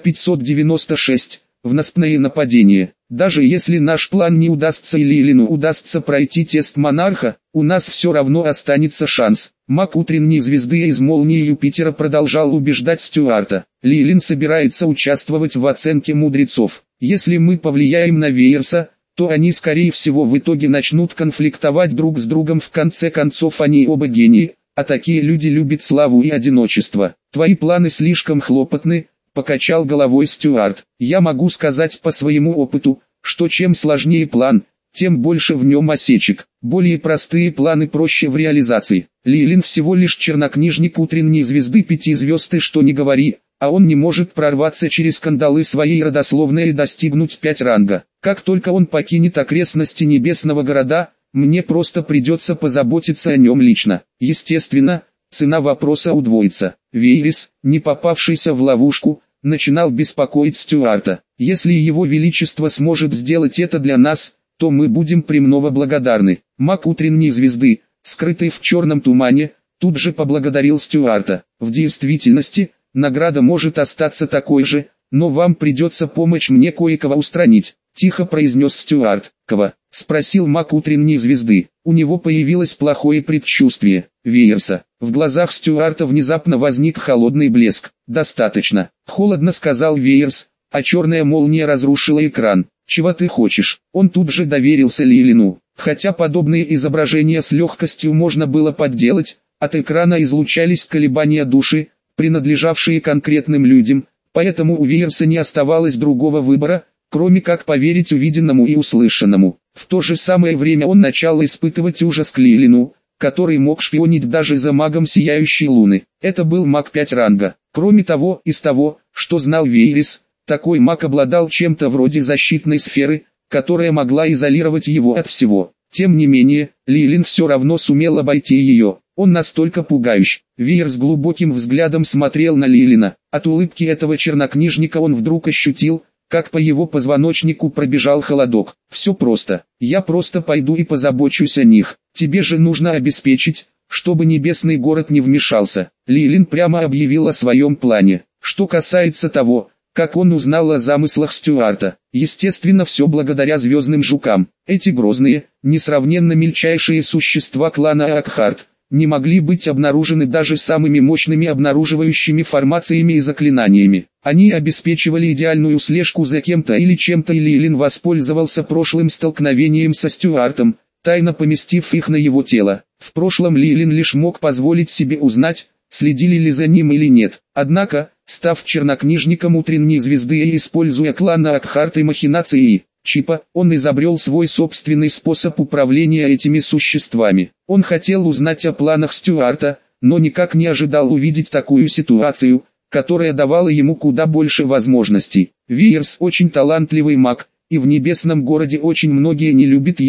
596. Внезапное нападение. Даже если наш план не удастся и Лилину удастся пройти тест монарха, у нас все равно останется шанс. Маг утренней звезды из молнии Юпитера продолжал убеждать Стюарта. Лилин собирается участвовать в оценке мудрецов. Если мы повлияем на Вейерса, то они скорее всего в итоге начнут конфликтовать друг с другом. В конце концов они оба гении, а такие люди любят славу и одиночество. Твои планы слишком хлопотны, покачал головой Стюарт. Я могу сказать по своему опыту, что чем сложнее план, тем больше в нем осечек. Более простые планы проще в реализации. Лилин всего лишь чернокнижник утренней звезды 5 звезд, и что ни говори, а он не может прорваться через кандалы своей родословной и достигнуть 5 ранга. Как только он покинет окрестности небесного города, мне просто придется позаботиться о нем лично. Естественно, цена вопроса удвоится. Вейерс, не попавшийся в ловушку, начинал беспокоить Стюарта. Если его величество сможет сделать это для нас, то мы будем премного благодарны. Маг утренней звезды, скрытый в черном тумане, тут же поблагодарил Стюарта. В действительности, награда может остаться такой же, но вам придется помочь мне кое-кого устранить. Тихо произнес Стюарт. «Кого?» — спросил маг утренней звезды. У него появилось плохое предчувствие. Вейерса. В глазах Стюарта внезапно возник холодный блеск. «Достаточно», — холодно сказал Вейерс, а черная молния разрушила экран. «Чего ты хочешь?» Он тут же доверился Лилину. Хотя подобные изображения с легкостью можно было подделать, от экрана излучались колебания души, принадлежавшие конкретным людям, поэтому у Вейерса не оставалось другого выбора, кроме как поверить увиденному и услышанному. В то же самое время он начал испытывать ужас к Лилину, который мог шпионить даже за магом Сияющей Луны. Это был маг 5 ранга. Кроме того, из того, что знал Вейерс, такой маг обладал чем-то вроде защитной сферы, которая могла изолировать его от всего. Тем не менее, Лилин все равно сумел обойти ее. Он настолько пугающий. Вейерс глубоким взглядом смотрел на Лилина. От улыбки этого чернокнижника он вдруг ощутил, как по его позвоночнику пробежал холодок. «Все просто. Я просто пойду и позабочусь о них. Тебе же нужно обеспечить, чтобы небесный город не вмешался». Лилин прямо объявил о своем плане. Что касается того, как он узнал о замыслах Стюарта, естественно, все благодаря звездным жукам. Эти грозные, несравненно мельчайшие существа клана Акхарт не могли быть обнаружены даже самыми мощными обнаруживающими формациями и заклинаниями. Они обеспечивали идеальную слежку за кем-то или чем-то, и Лилин воспользовался прошлым столкновением со Стюартом, тайно поместив их на его тело. В прошлом Лилин лишь мог позволить себе узнать, следили ли за ним или нет. Однако, став чернокнижником утренней звезды и используя клан Акхарт и махинации Чипа, он изобрел свой собственный способ управления этими существами. Он хотел узнать о планах Стюарта, но никак не ожидал увидеть такую ситуацию, которая давала ему куда больше возможностей. Вейерс очень талантливый маг, и в небесном городе очень многие не любят его.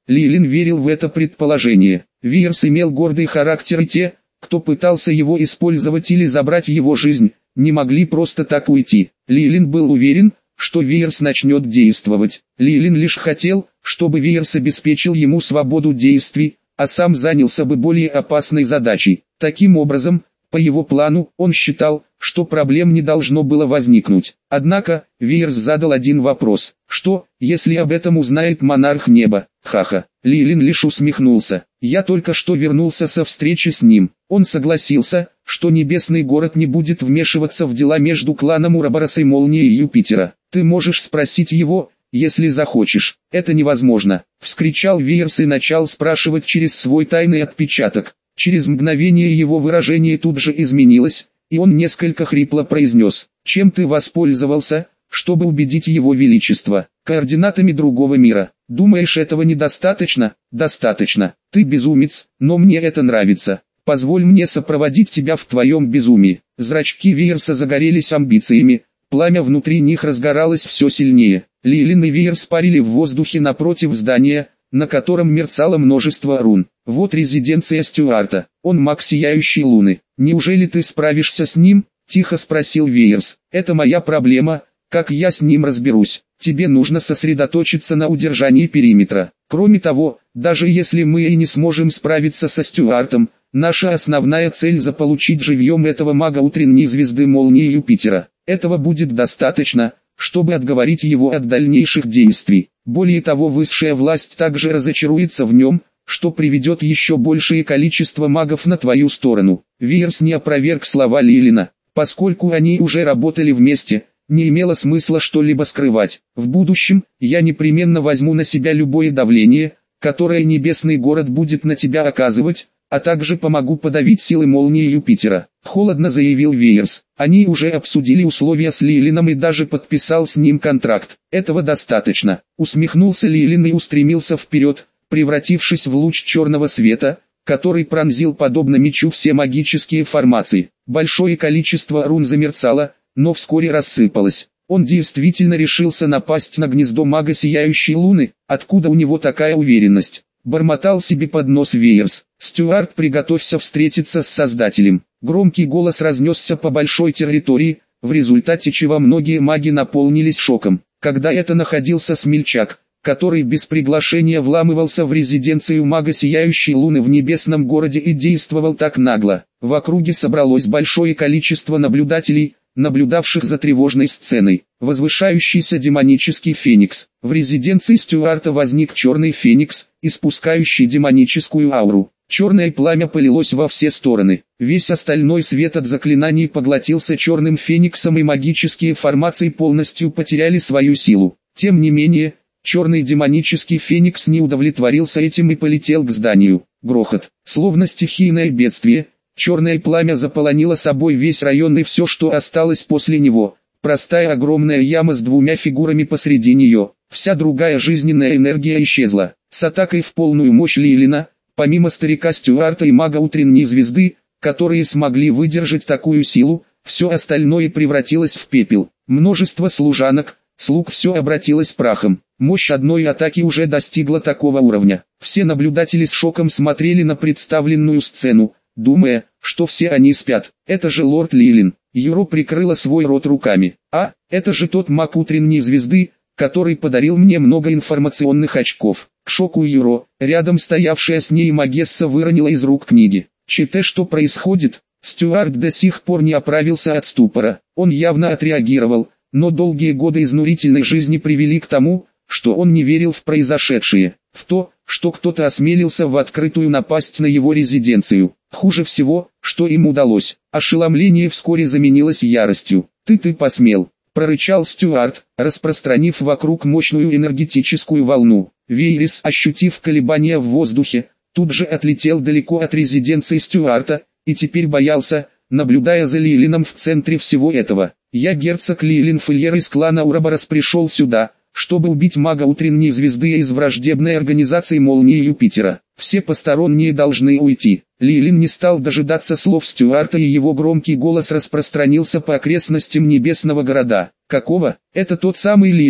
Лилин верил в это предположение. Виерс имел гордый характер, и те, кто пытался его использовать или забрать его жизнь, не могли просто так уйти. Лилин был уверен, что Виерс начнет действовать. Лилин лишь хотел, чтобы Виерс обеспечил ему свободу действий, а сам занялся бы более опасной задачей. Таким образом, по его плану, он считал, что проблем не должно было возникнуть. Однако, Виерс задал один вопрос. Что, если об этом узнает монарх неба? Ха-ха. Лилин лишь усмехнулся. Я только что вернулся со встречи с ним. Он согласился, что небесный город не будет вмешиваться в дела между кланом Урабороса и Молнией Юпитера. Ты можешь спросить его, если захочешь. Это невозможно. Вскричал Виерс и начал спрашивать через свой тайный отпечаток. Через мгновение его выражение тут же изменилось, и он несколько хрипло произнес: «Чем ты воспользовался, чтобы убедить его величество? Координатами другого мира. Думаешь, этого недостаточно?» «Достаточно. Ты безумец, но мне это нравится. Позволь мне сопроводить тебя в твоем безумии». Зрачки Виерса загорелись амбициями, пламя внутри них разгоралось все сильнее. Лилин и Виерс парили в воздухе напротив здания, на котором мерцало множество рун. «Вот резиденция Стюарта. Он маг сияющей луны. Неужели ты справишься с ним?» – тихо спросил Виерс. «Это моя проблема, как я с ним разберусь. Тебе нужно сосредоточиться на удержании периметра. Кроме того, даже если мы и не сможем справиться со Стюартом, наша основная цель – заполучить живьем этого мага утренней звезды молнии Юпитера. Этого будет достаточно, чтобы отговорить его от дальнейших действий. Более того, высшая власть также разочаруется в нем, что приведет еще большее количество магов на твою сторону». Виерс не опроверг слова Лилина. Поскольку они уже работали вместе, не имело смысла что-либо скрывать. «В будущем, я непременно возьму на себя любое давление, которое небесный город будет на тебя оказывать, а также помогу подавить силы молнии Юпитера», — холодно заявил Виерс. Они уже обсудили условия с Лилином и даже подписал с ним контракт. «Этого достаточно», — усмехнулся Лилин и устремился вперед, превратившись в луч черного света, который пронзил подобно мечу все магические формации. Большое количество рун замерцало, но вскоре рассыпалось. Он действительно решился напасть на гнездо мага сияющей луны. Откуда у него такая уверенность? Бормотал себе под нос Виерс. «Стюарт, приготовься встретиться с Создателем». Громкий голос разнесся по большой территории, в результате чего многие маги наполнились шоком. Когда это находился смельчак, который без приглашения вламывался в резиденцию мага сияющей луны в небесном городе и действовал так нагло. В округе собралось большое количество наблюдателей, наблюдавших за тревожной сценой. Возвышающийся демонический феникс. В резиденции Стюарта возник черный феникс, испускающий демоническую ауру. Черное пламя полилось во все стороны. Весь остальной свет от заклинаний поглотился черным фениксом, и магические формации полностью потеряли свою силу. Тем не менее, черный демонический феникс не удовлетворился этим и полетел к зданию. Грохот. Словно стихийное бедствие, черное пламя заполонило собой весь район и все, что осталось после него. Простая огромная яма с двумя фигурами посреди нее. Вся другая жизненная энергия исчезла. С атакой в полную мощь Лилина, помимо старика Стюарта и мага утренней звезды, которые смогли выдержать такую силу, все остальное превратилось в пепел. Множество служанок, слуг, все обратилось прахом. Мощь одной атаки уже достигла такого уровня. Все наблюдатели с шоком смотрели на представленную сцену, думая, что все они спят. «Это же лорд Лилин». Юро прикрыла свой рот руками. «А, это же тот маг утренней звезды, который подарил мне много информационных очков». К шоку Юро, рядом стоявшая с ней магесса выронила из рук книги. «Чите, что происходит?» Стюарт до сих пор не оправился от ступора. Он явно отреагировал, но долгие годы изнурительной жизни привели к тому, что он не верил в произошедшее, в то, что кто-то осмелился в открытую напасть на его резиденцию. Хуже всего, что им удалось. Ошеломление вскоре заменилось яростью. «Ты посмел!» – прорычал Стюарт, распространив вокруг мощную энергетическую волну. Виерс, ощутив колебания в воздухе, тут же отлетел далеко от резиденции Стюарта, и теперь боялся, наблюдая за Лилином в центре всего этого. «Я герцог Лилин Фильер из клана Ураборос пришел сюда, чтобы убить мага утренней звезды из враждебной организации молнии Юпитера. Все посторонние должны уйти». Лилин не стал дожидаться слов Стюарта, и его громкий голос распространился по окрестностям небесного города. «Какого? Это тот самый Лилин?» –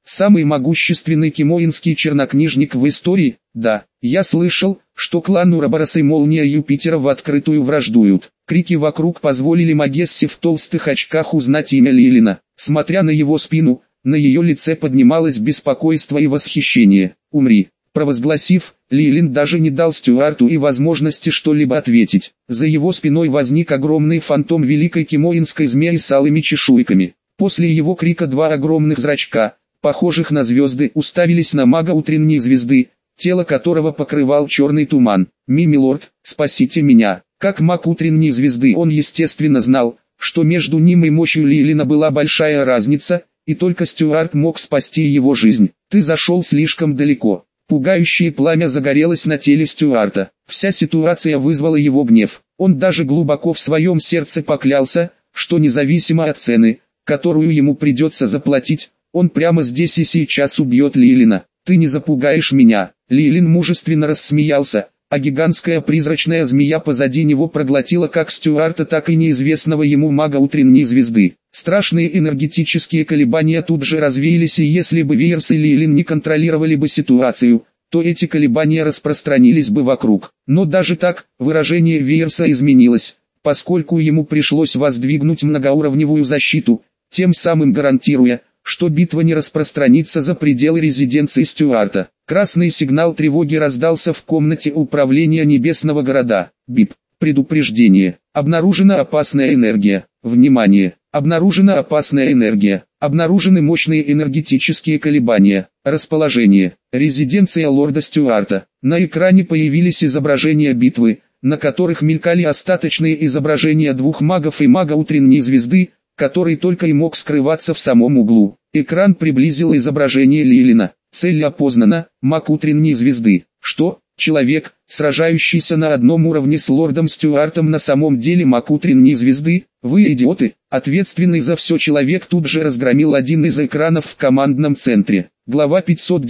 самый могущественный кимоинский чернокнижник в истории? Да, я слышал, что клан Уроборос и Молния Юпитера в открытую враждуют. Крики вокруг позволили Магессе в толстых очках узнать имя Лилина. Смотря на его спину, на ее лице поднималось беспокойство и восхищение. «Умри!» Провозгласив, Лилин даже не дал Стюарту и возможности что-либо ответить. За его спиной возник огромный фантом великой кимоинской змеи с алыми чешуйками. После его крика два огромных зрачка, похожих на звезды, уставились на мага утренней звезды, тело которого покрывал черный туман. «Милорд, спасите меня!» Как маг утренней звезды он естественно знал, что между ним и мощью Лилина была большая разница, и только Стюарт мог спасти его жизнь. «Ты зашел слишком далеко». Пугающее пламя загорелось на теле Стюарта. Вся ситуация вызвала его гнев. Он даже глубоко в своем сердце поклялся, что независимо от цены, которую ему придется заплатить, он прямо здесь и сейчас убьет Лилина. «Ты не запугаешь меня». Лилин мужественно рассмеялся, а гигантская призрачная змея позади него проглотила как Стюарта, так и неизвестного ему мага утренней звезды. Страшные энергетические колебания тут же развеялись, и если бы Вейерс и Лилин не контролировали бы ситуацию, то эти колебания распространились бы вокруг. Но даже так, выражение Вейерса изменилось, поскольку ему пришлось воздвигнуть многоуровневую защиту, тем самым гарантируя, что битва не распространится за пределы резиденции Стюарта. Красный сигнал тревоги раздался в комнате управления Небесного города. Бип. Предупреждение. Обнаружена опасная энергия. Внимание! Обнаружена опасная энергия. Обнаружены мощные энергетические колебания. Расположение. Резиденция лорда Стюарта. На экране появились изображения битвы, на которых мелькали остаточные изображения двух магов и мага утренней звезды, который только и мог скрываться в самом углу. Экран приблизил изображение Лилина. Цель опознана, маг утренней звезды. Что? Человек, сражающийся на одном уровне с лордом Стюартом, на самом деле маг утренней звезды? Вы идиоты! Ответственный за все человек тут же разгромил один из экранов в командном центре. Глава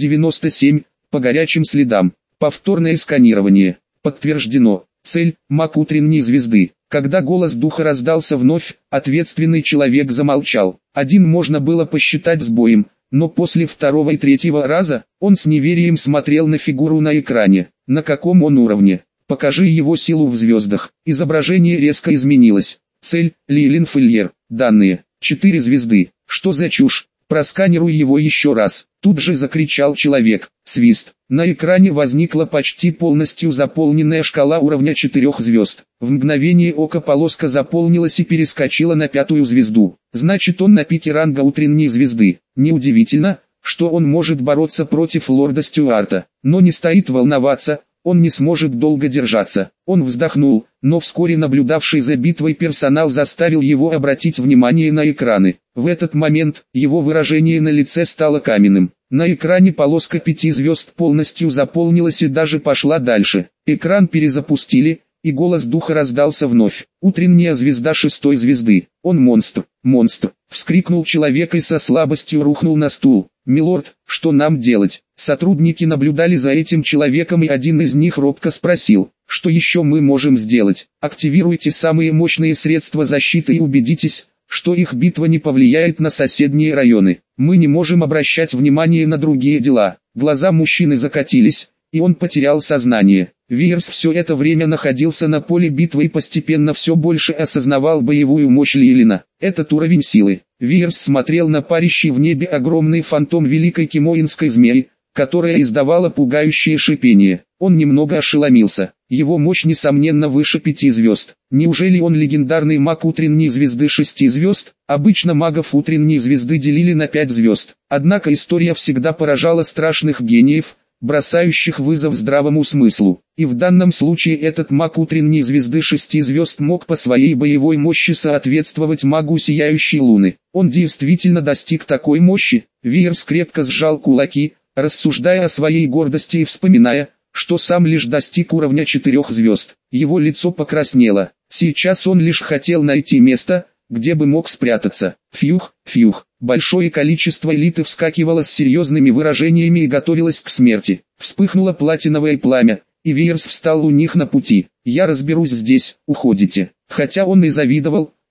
597. По горячим следам. Повторное сканирование. Подтверждено. Цель – маг утренней звезды. Когда голос духа раздался вновь, ответственный человек замолчал. Один можно было посчитать сбоем, но после второго и третьего раза, он с неверием смотрел на фигуру на экране. На каком он уровне? Покажи его силу в звездах. Изображение резко изменилось. Цель – Лилин Фельер. Данные – 4 звезды. Что за чушь? Просканируй его еще раз. Тут же закричал человек. Свист. На экране возникла почти полностью заполненная шкала уровня 4 звезд. В мгновение ока полоска заполнилась и перескочила на 5-ю звезду. Значит, он на пике ранга утренней звезды. Неудивительно, что он может бороться против лорда Стюарта. Но не стоит волноваться, он не сможет долго держаться. Он вздохнул, но вскоре наблюдавший за битвой персонал заставил его обратить внимание на экраны. В этот момент, его выражение на лице стало каменным. На экране полоска 5 звезд полностью заполнилась и даже пошла дальше. Экран перезапустили, и голос духа раздался вновь. Утренняя звезда 6-й звезды. Он монстр, монстр. Вскрикнул человек и со слабостью рухнул на стул. «Милорд, что нам делать?» Сотрудники наблюдали за этим человеком, и один из них робко спросил: «Что еще мы можем сделать?» «Активируйте самые мощные средства защиты и убедитесь, что их битва не повлияет на соседние районы. Мы не можем обращать внимание на другие дела». Глаза мужчины закатились, и он потерял сознание. Вейерс все это время находился на поле битвы и постепенно все больше осознавал боевую мощь Лилина. Этот уровень силы. Вейерс смотрел на парящий в небе огромный фантом великой кимоинской змеи, которая издавала пугающее шипение. Он немного ошеломился. Его мощь несомненно выше 5 звезд. Неужели он легендарный маг утренней звезды 6 звезд? Обычно магов утренней звезды делили на 5 звезд. Однако история всегда поражала страшных гениев, бросающих вызов здравому смыслу. И в данном случае этот маг утренней звезды 6 звезд мог по своей боевой мощи соответствовать магу сияющей луны. Он действительно достиг такой мощи. Вейерс крепко сжал кулаки, рассуждая о своей гордости и вспоминая, что сам лишь достиг уровня 4 звезд. Его лицо покраснело. Сейчас он лишь хотел найти место, где бы мог спрятаться. Фьюх, фьюх. Большое количество элиты вскакивало с серьезными выражениями и готовилось к смерти. Вспыхнуло платиновое пламя, и Вейерс встал у них на пути. «Я разберусь здесь, уходите». Хотя он и завидовал,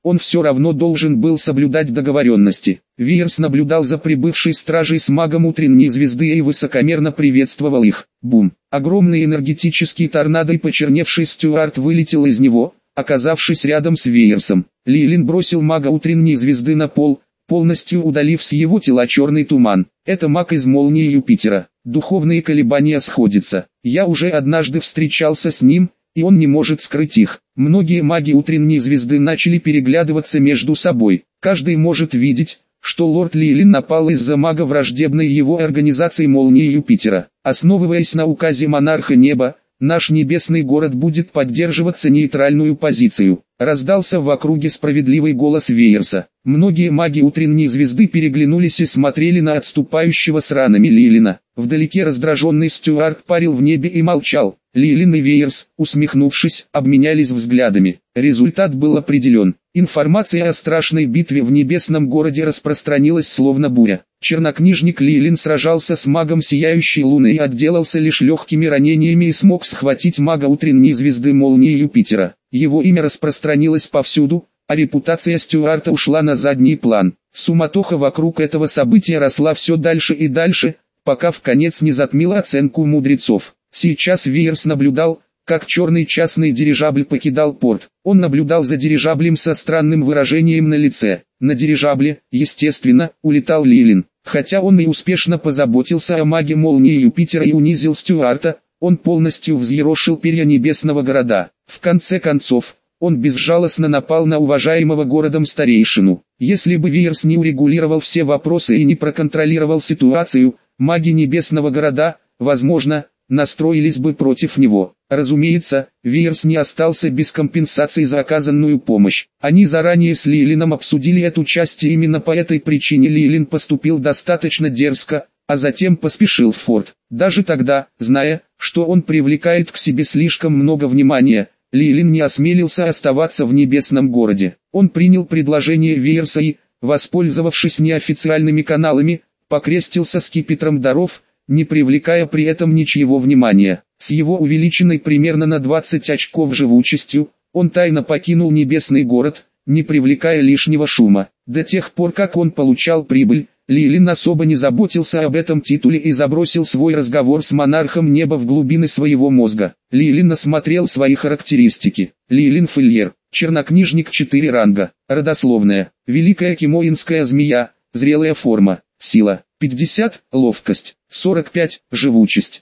он все равно должен был соблюдать договоренности. Виерс наблюдал за прибывшей стражей с магом утренней звезды и высокомерно приветствовал их. Бум! Огромный энергетический торнадо и почерневший Стюарт вылетел из него, оказавшись рядом с Виерсом. Лилин бросил мага утренней звезды на пол, полностью удалив с его тела черный туман. Это маг из молнии Юпитера. Духовные колебания сходятся. Я уже однажды встречался с ним, и он не может скрыть их. Многие маги утренней звезды начали переглядываться между собой. Каждый может видеть, что лорд Лилин напал из-за мага враждебной его организации молнии Юпитера. Основываясь на указе монарха неба, наш небесный город будет поддерживаться нейтральную позицию. Раздался в округе справедливый голос Виерса. Многие маги утренней звезды переглянулись и смотрели на отступающего с ранами Лилина. Вдалеке раздраженный Стюарт парил в небе и молчал. Лилин и Виерс, усмехнувшись, обменялись взглядами. Результат был определен. Информация о страшной битве в небесном городе распространилась словно буря. Чернокнижник Лилин сражался с магом сияющей луны и отделался лишь легкими ранениями и смог схватить мага утренней звезды молнии Юпитера. Его имя распространилось повсюду, а репутация Стюарта ушла на задний план. Суматоха вокруг этого события росла все дальше и дальше, пока в конец не затмила оценку мудрецов. Сейчас Виерс наблюдал, как черный частный дирижабль покидал порт. Он наблюдал за дирижаблем со странным выражением на лице. На дирижабле, естественно, улетал Лилин. Хотя он и успешно позаботился о маге молнии Юпитера и унизил Стюарта, он полностью взъерошил перья небесного города. В конце концов, он безжалостно напал на уважаемого городом старейшину. Если бы Виерс не урегулировал все вопросы и не проконтролировал ситуацию, маги небесного города, возможно, настроились бы против него. Разумеется, Виерс не остался без компенсации за оказанную помощь. Они заранее с Лилином обсудили эту часть, и именно по этой причине Лилин поступил достаточно дерзко, а затем поспешил в форт. Даже тогда, зная, что он привлекает к себе слишком много внимания, Лилин не осмелился оставаться в небесном городе. Он принял предложение Виерса и, воспользовавшись неофициальными каналами, покрестился скипетром даров, не привлекая при этом ничьего внимания. С его увеличенной примерно на 20 очков живучестью, он тайно покинул небесный город, не привлекая лишнего шума. До тех пор, как он получал прибыль, Лилин особо не заботился об этом титуле и забросил свой разговор с монархом неба в глубины своего мозга. Лилин осмотрел свои характеристики. Лилин Фильер, чернокнижник 4 ранга, родословная, великая кимоинская змея, зрелая форма, сила, 50, ловкость, 45, живучесть,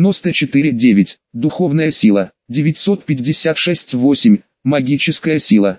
94-9, духовная сила, 956-8, магическая сила,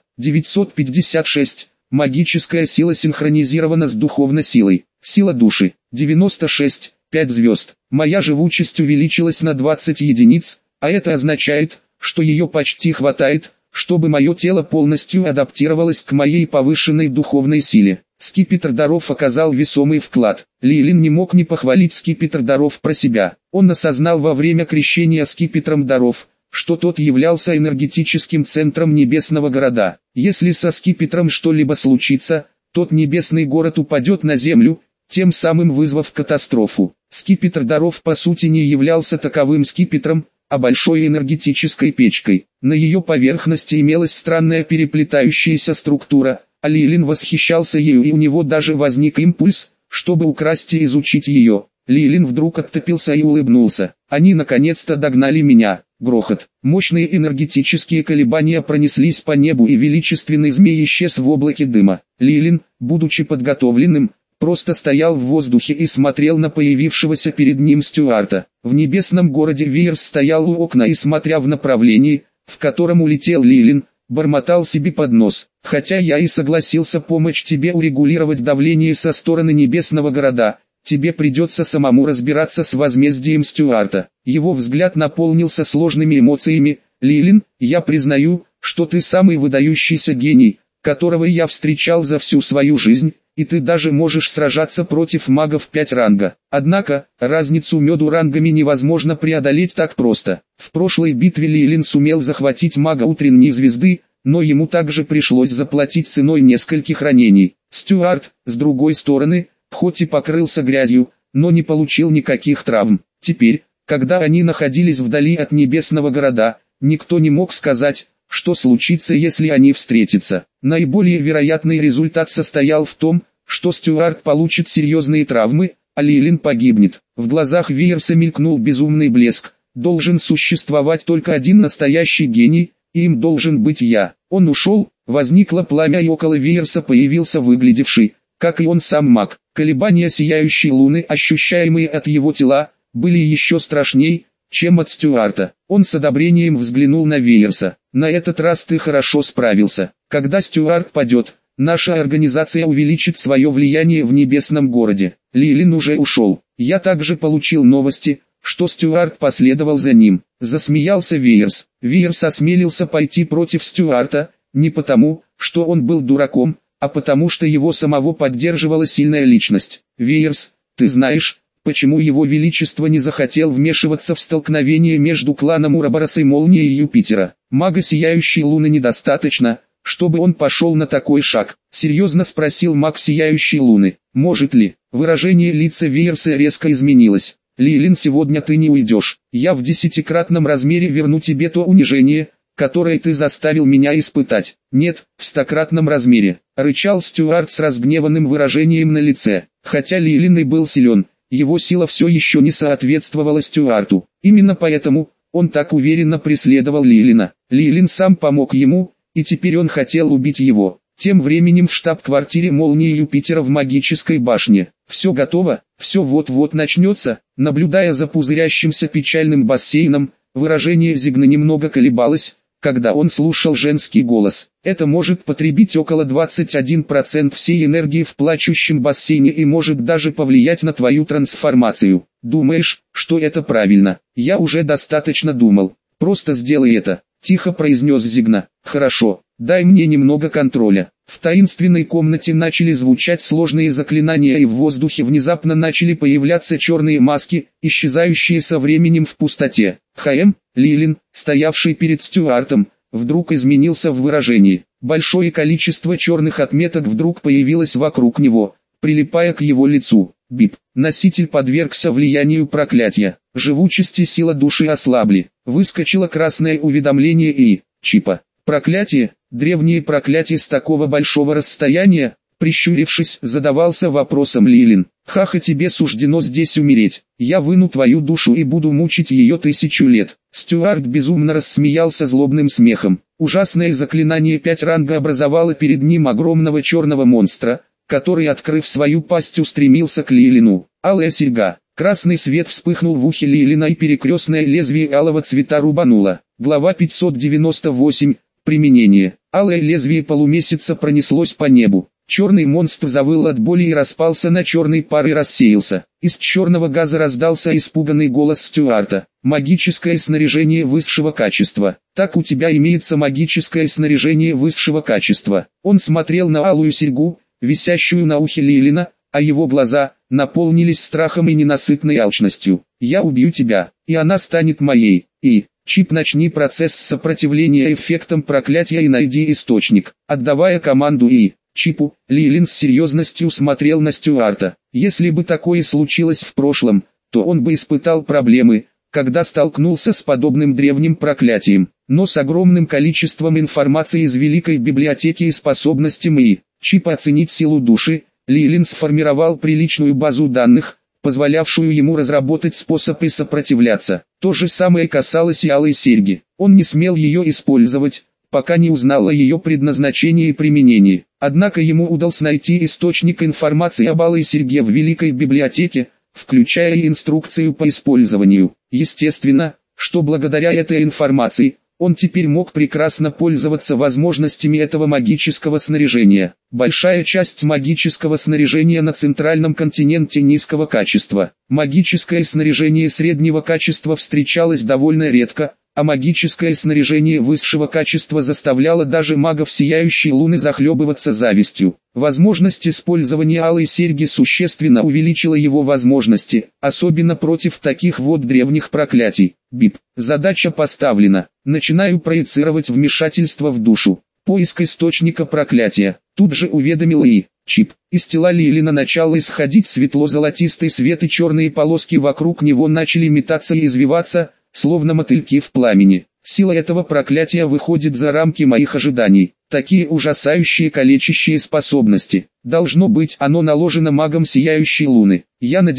956, магическая сила синхронизирована с духовной силой, сила души, 96, 5 звезд. Моя живучесть увеличилась на 20 единиц, а это означает, что ее почти хватает, чтобы мое тело полностью адаптировалось к моей повышенной духовной силе. Скипетр даров оказал весомый вклад. Лилин не мог не похвалить скипетр даров про себя. Он осознал во время крещения скипетром даров, что тот являлся энергетическим центром небесного города. Если со скипетром что-либо случится, тот небесный город упадет на землю, тем самым вызвав катастрофу. Скипетр даров по сути не являлся таковым скипетром, а большой энергетической печкой. На ее поверхности имелась странная переплетающаяся структура, а Лилин восхищался ею, и у него даже возник импульс, чтобы украсть и изучить ее. Лилин вдруг оттопился и улыбнулся. Они наконец-то догнали меня. Грохот. Мощные энергетические колебания пронеслись по небу, и величественный змей исчез в облаке дыма. Лилин, будучи подготовленным, просто стоял в воздухе и смотрел на появившегося перед ним Стюарта. В небесном городе Виерс стоял у окна и, смотря в направлении, в котором улетел Лилин, бормотал себе под нос. Хотя я и согласился помочь тебе урегулировать давление со стороны небесного города, тебе придется самому разбираться с возмездием Стюарта. Его взгляд наполнился сложными эмоциями. Лилин, я признаю, что ты самый выдающийся гений, которого я встречал за всю свою жизнь, и ты даже можешь сражаться против магов 5 ранга. Однако, разницу между рангами невозможно преодолеть так просто. В прошлой битве Лилин сумел захватить мага утренней звезды, но ему также пришлось заплатить ценой нескольких ранений. Стюарт, с другой стороны, хоть и покрылся грязью, но не получил никаких травм. Теперь, когда они находились вдали от небесного города, никто не мог сказать, что случится, если они встретятся. Наиболее вероятный результат состоял в том, что Стюарт получит серьезные травмы, а Лейлин погибнет. В глазах Виерса мелькнул безумный блеск. Должен существовать только один настоящий гений, и им должен быть я. Он ушел, возникло пламя, и около Виерса появился выглядевший, как и он сам маг. Колебания сияющей луны, ощущаемые от его тела, были еще страшней, чем от Стюарта. Он с одобрением взглянул на Виерса. На этот раз ты хорошо справился. Когда Стюарт падет, наша организация увеличит свое влияние в небесном городе. Лейлин уже ушел. Я также получил новости, что Стюарт последовал за ним. Засмеялся Виерс. Виерс осмелился пойти против Стюарта, не потому, что он был дураком, а потому что его самого поддерживала сильная личность. Виерс, ты знаешь, почему его величество не захотел вмешиваться в столкновение между кланом Урабороса и Молнией Юпитера? Мага Сияющей Луны недостаточно, чтобы он пошел на такой шаг. Серьезно спросил маг Сияющей Луны. Может ли? Выражение лица Виерса резко изменилось. Лейлин, сегодня ты не уйдешь. Я в 10-кратном размере верну тебе то унижение, которое ты заставил меня испытать. Нет, в 100-кратном размере. Рычал Стюарт с разгневанным выражением на лице. Хотя Лейлин и был силен, его сила все еще не соответствовала Стюарту. Именно поэтому он так уверенно преследовал Лейлина. Лейлин сам помог ему, и теперь он хотел убить его. Тем временем в штаб-квартире Молнии Юпитера в магической башне. Все готово, все вот-вот начнется. Наблюдая за пузырящимся печальным бассейном, выражение Зигна немного колебалось, когда он слушал женский голос. Это может потребить около 21% всей энергии в плачущем бассейне и может даже повлиять на твою трансформацию. Думаешь, что это правильно? Я уже достаточно думал. Просто сделай это, тихо произнес Зигна. Хорошо, дай мне немного контроля. В таинственной комнате начали звучать сложные заклинания, и в воздухе внезапно начали появляться черные маски, исчезающие со временем в пустоте. Лейлин, стоявший перед Стюартом, вдруг изменился в выражении. Большое количество черных отметок вдруг появилось вокруг него, прилипая к его лицу. Бип. Носитель подвергся влиянию проклятия. Живучесть и сила души ослабли. Выскочило красное уведомление и чипа. Проклятие, древнее проклятие с такого большого расстояния, прищурившись, задавался вопросом Лейлин. Хаха, тебе суждено здесь умереть. Я выну твою душу и буду мучить ее 1000 лет. Стюарт безумно рассмеялся злобным смехом. Ужасное заклинание 5 ранга образовало перед ним огромного черного монстра, который, открыв свою пасть, устремился к Лейлину. Алая серьга. Красный свет вспыхнул в ухе Лейлина, и перекрестное лезвие алого цвета рубануло. Глава 598. Применение. Алое лезвие полумесяца пронеслось по небу. Черный монстр завыл от боли и распался на черный пар и рассеялся. Из черного газа раздался испуганный голос Стюарта. Магическое снаряжение высшего качества. Так, у тебя имеется магическое снаряжение высшего качества. Он смотрел на алую серьгу, висящую на ухе Лейлина, а его глаза наполнились страхом и ненасытной алчностью. Я убью тебя, и она станет моей. И чип, начни процесс сопротивления эффектам проклятия и найди источник. Отдавая команду чипу, Лейлин с серьезностью смотрел на Стюарта. Если бы такое случилось в прошлом, то он бы испытал проблемы, когда столкнулся с подобным древним проклятием. Но с огромным количеством информации из Великой Библиотеки и способностями чипа оценить силу души, Лейлин сформировал приличную базу данных, позволявшую ему разработать способы сопротивляться. То же самое касалось и алой серьги. Он не смел ее использовать, пока не узнал о ее предназначении и применении. Однако ему удалось найти источник информации об алой серьге в Великой Библиотеке, включая и инструкцию по использованию. Естественно, что благодаря этой информации, он теперь мог прекрасно пользоваться возможностями этого магического снаряжения. Большая часть магического снаряжения на центральном континенте низкого качества. Магическое снаряжение среднего качества встречалось довольно редко, а магическое снаряжение высшего качества заставляло даже магов Сияющей Луны захлебываться завистью. Возможность использования алой серьги существенно увеличила его возможности, особенно против таких вот древних проклятий. Бип. Задача поставлена. Начинаю проецировать вмешательство в душу. Поиск источника проклятия. Тут же уведомил чип. Из тела Лейлина начал исходить светло-золотистый свет, и черные полоски вокруг него начали метаться и извиваться, словно мотыльки в пламени. Сила этого проклятия выходит за рамки моих ожиданий. Такие ужасающие калечащие способности. Должно быть, оно наложено магом Сияющей Луны. Я на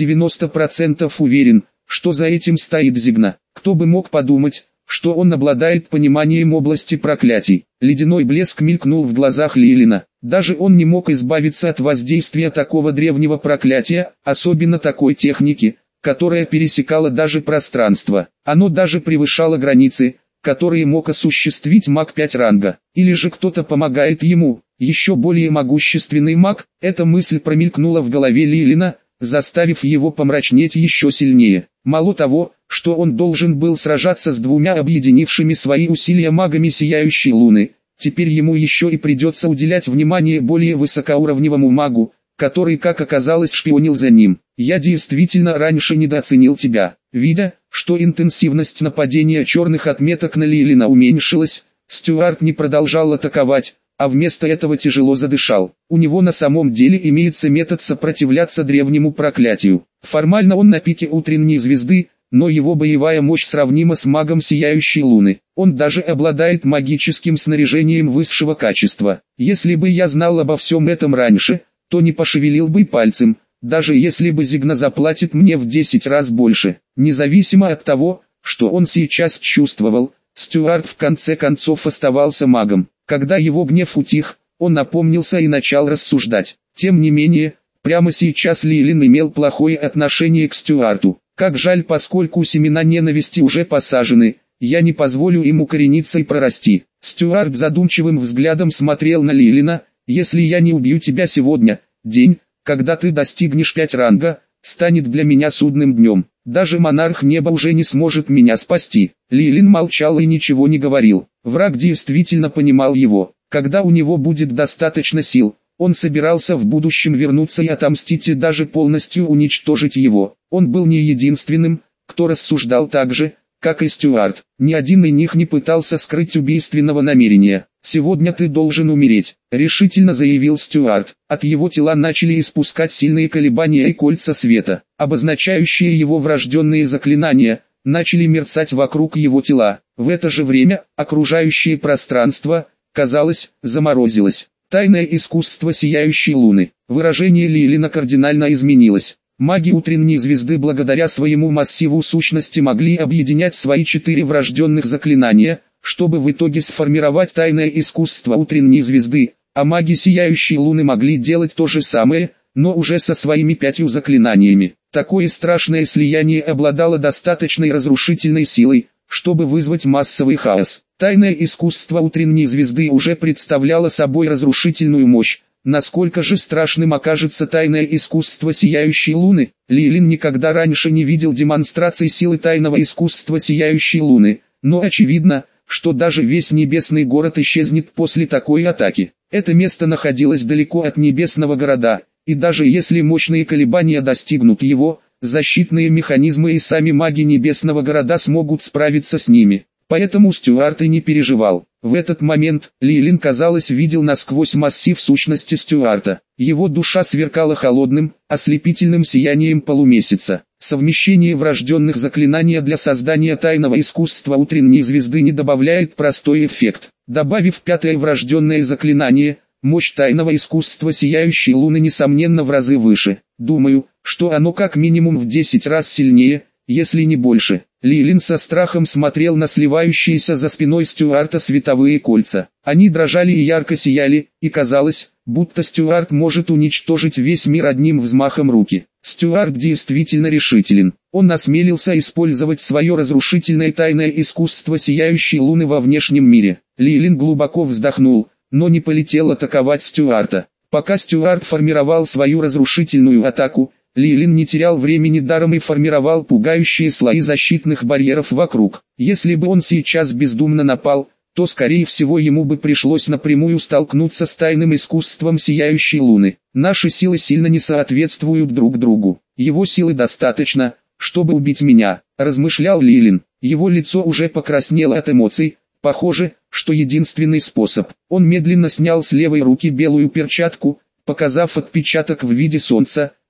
90% уверен, что за этим стоит Зигна. Кто бы мог подумать, что он обладает пониманием области проклятий. Ледяной блеск мелькнул в глазах Лилина. Даже он не мог избавиться от воздействия такого древнего проклятия, особенно такой техники, которая пересекала даже пространство. Оно даже превышало границы, которые мог осуществить маг 5 ранга. Или же кто-то помогает ему, еще более могущественный маг. Эта мысль промелькнула в голове Лилина, заставив его помрачнеть еще сильнее. Мало того, что он должен был сражаться с двумя объединившими свои усилия магами Сияющей Луны, теперь ему еще и придется уделять внимание более высокоуровневому магу, который, как оказалось, шпионил за ним. Я действительно раньше недооценил тебя. Видя, что интенсивность нападения черных отметок на Лилина уменьшилась, Стюарт не продолжал атаковать, а вместо этого тяжело задышал. У него на самом деле имеется метод сопротивляться древнему проклятию. Формально он на пике утренней звезды, но его боевая мощь сравнима с магом Сияющей Луны. Он даже обладает магическим снаряжением высшего качества. Если бы я знал обо всем этом раньше, то не пошевелил бы пальцем, даже если бы Зигна заплатит мне в 10 раз больше. Независимо от того, что он сейчас чувствовал, Стюарт в конце концов оставался магом. Когда его гнев утих, он опомнился и начал рассуждать. Тем не менее, прямо сейчас Лилин имел плохое отношение к Стюарту. Как жаль, поскольку семена ненависти уже посажены, я не позволю им укорениться и прорасти. Стюарт задумчивым взглядом смотрел на Лилина. Если я не убью тебя сегодня, день, когда ты достигнешь 5 ранга, станет для меня судным днем. Даже монарх неба уже не сможет меня спасти. Лилин молчал и ничего не говорил. Враг действительно понимал его. Когда у него будет достаточно сил, он собирался в будущем вернуться и отомстить и даже полностью уничтожить его. Он был не единственным, кто рассуждал так же, как и Стюарт. Ни один из них не пытался скрыть убийственного намерения. «Сегодня ты должен умереть», — решительно заявил Стюарт. От его тела начали испускать сильные колебания и кольца света, обозначающие его врожденные заклинания, начали мерцать вокруг его тела. В это же время окружающее пространство, казалось, заморозилось. Тайное искусство Сияющей Луны. Выражение Лилина кардинально изменилось. Маги утренней звезды благодаря своему массиву сущности могли объединять свои 4 врожденных заклинания, чтобы в итоге сформировать тайное искусство утренней звезды, а маги Сияющей Луны могли делать то же самое, но уже со своими 5 заклинаниями. Такое страшное слияние обладало достаточной разрушительной силой, чтобы вызвать массовый хаос. Тайное искусство утренней звезды уже представляло собой разрушительную мощь. Насколько же страшным окажется тайное искусство Сияющей Луны? Лилин никогда раньше не видел демонстрации силы тайного искусства Сияющей Луны, но очевидно, что даже весь небесный город исчезнет после такой атаки. Это место находилось далеко от небесного города, и даже если мощные колебания достигнут его, защитные механизмы и сами маги небесного города смогут справиться с ними. Поэтому Стюарт и не переживал. В этот момент Лилин, казалось, видел насквозь массив сущности Стюарта. Его душа сверкала холодным, ослепительным сиянием полумесяца. Совмещение врожденных заклинаний для создания тайного искусства утренней звезды не добавляет простой эффект. Добавив 5-е врожденное заклинание, мощь тайного искусства Сияющей Луны несомненно в разы выше. Думаю, что оно как минимум в 10 раз сильнее, если не больше. Лилин со страхом смотрел на сливающиеся за спиной Стюарта световые кольца. Они дрожали и ярко сияли, и казалось, будто Стюарт может уничтожить весь мир одним взмахом руки. Стюарт действительно решителен. Он осмелился использовать свое разрушительное тайное искусство Сияющей Луны во внешнем мире. Лилин глубоко вздохнул, но не полетел атаковать Стюарта. Пока Стюарт формировал свою разрушительную атаку, Лилин не терял времени даром и формировал пугающие слои защитных барьеров вокруг. Если бы он сейчас бездумно напал, то скорее всего ему бы пришлось напрямую столкнуться с тайным искусством Сияющей Луны. Наши силы сильно не соответствуют друг другу. Его силы достаточно, чтобы убить меня, размышлял Лилин. Его лицо уже покраснело от эмоций. Похоже, что единственный способ. Он медленно снял с левой руки белую перчатку, показав отпечаток в виде солнца,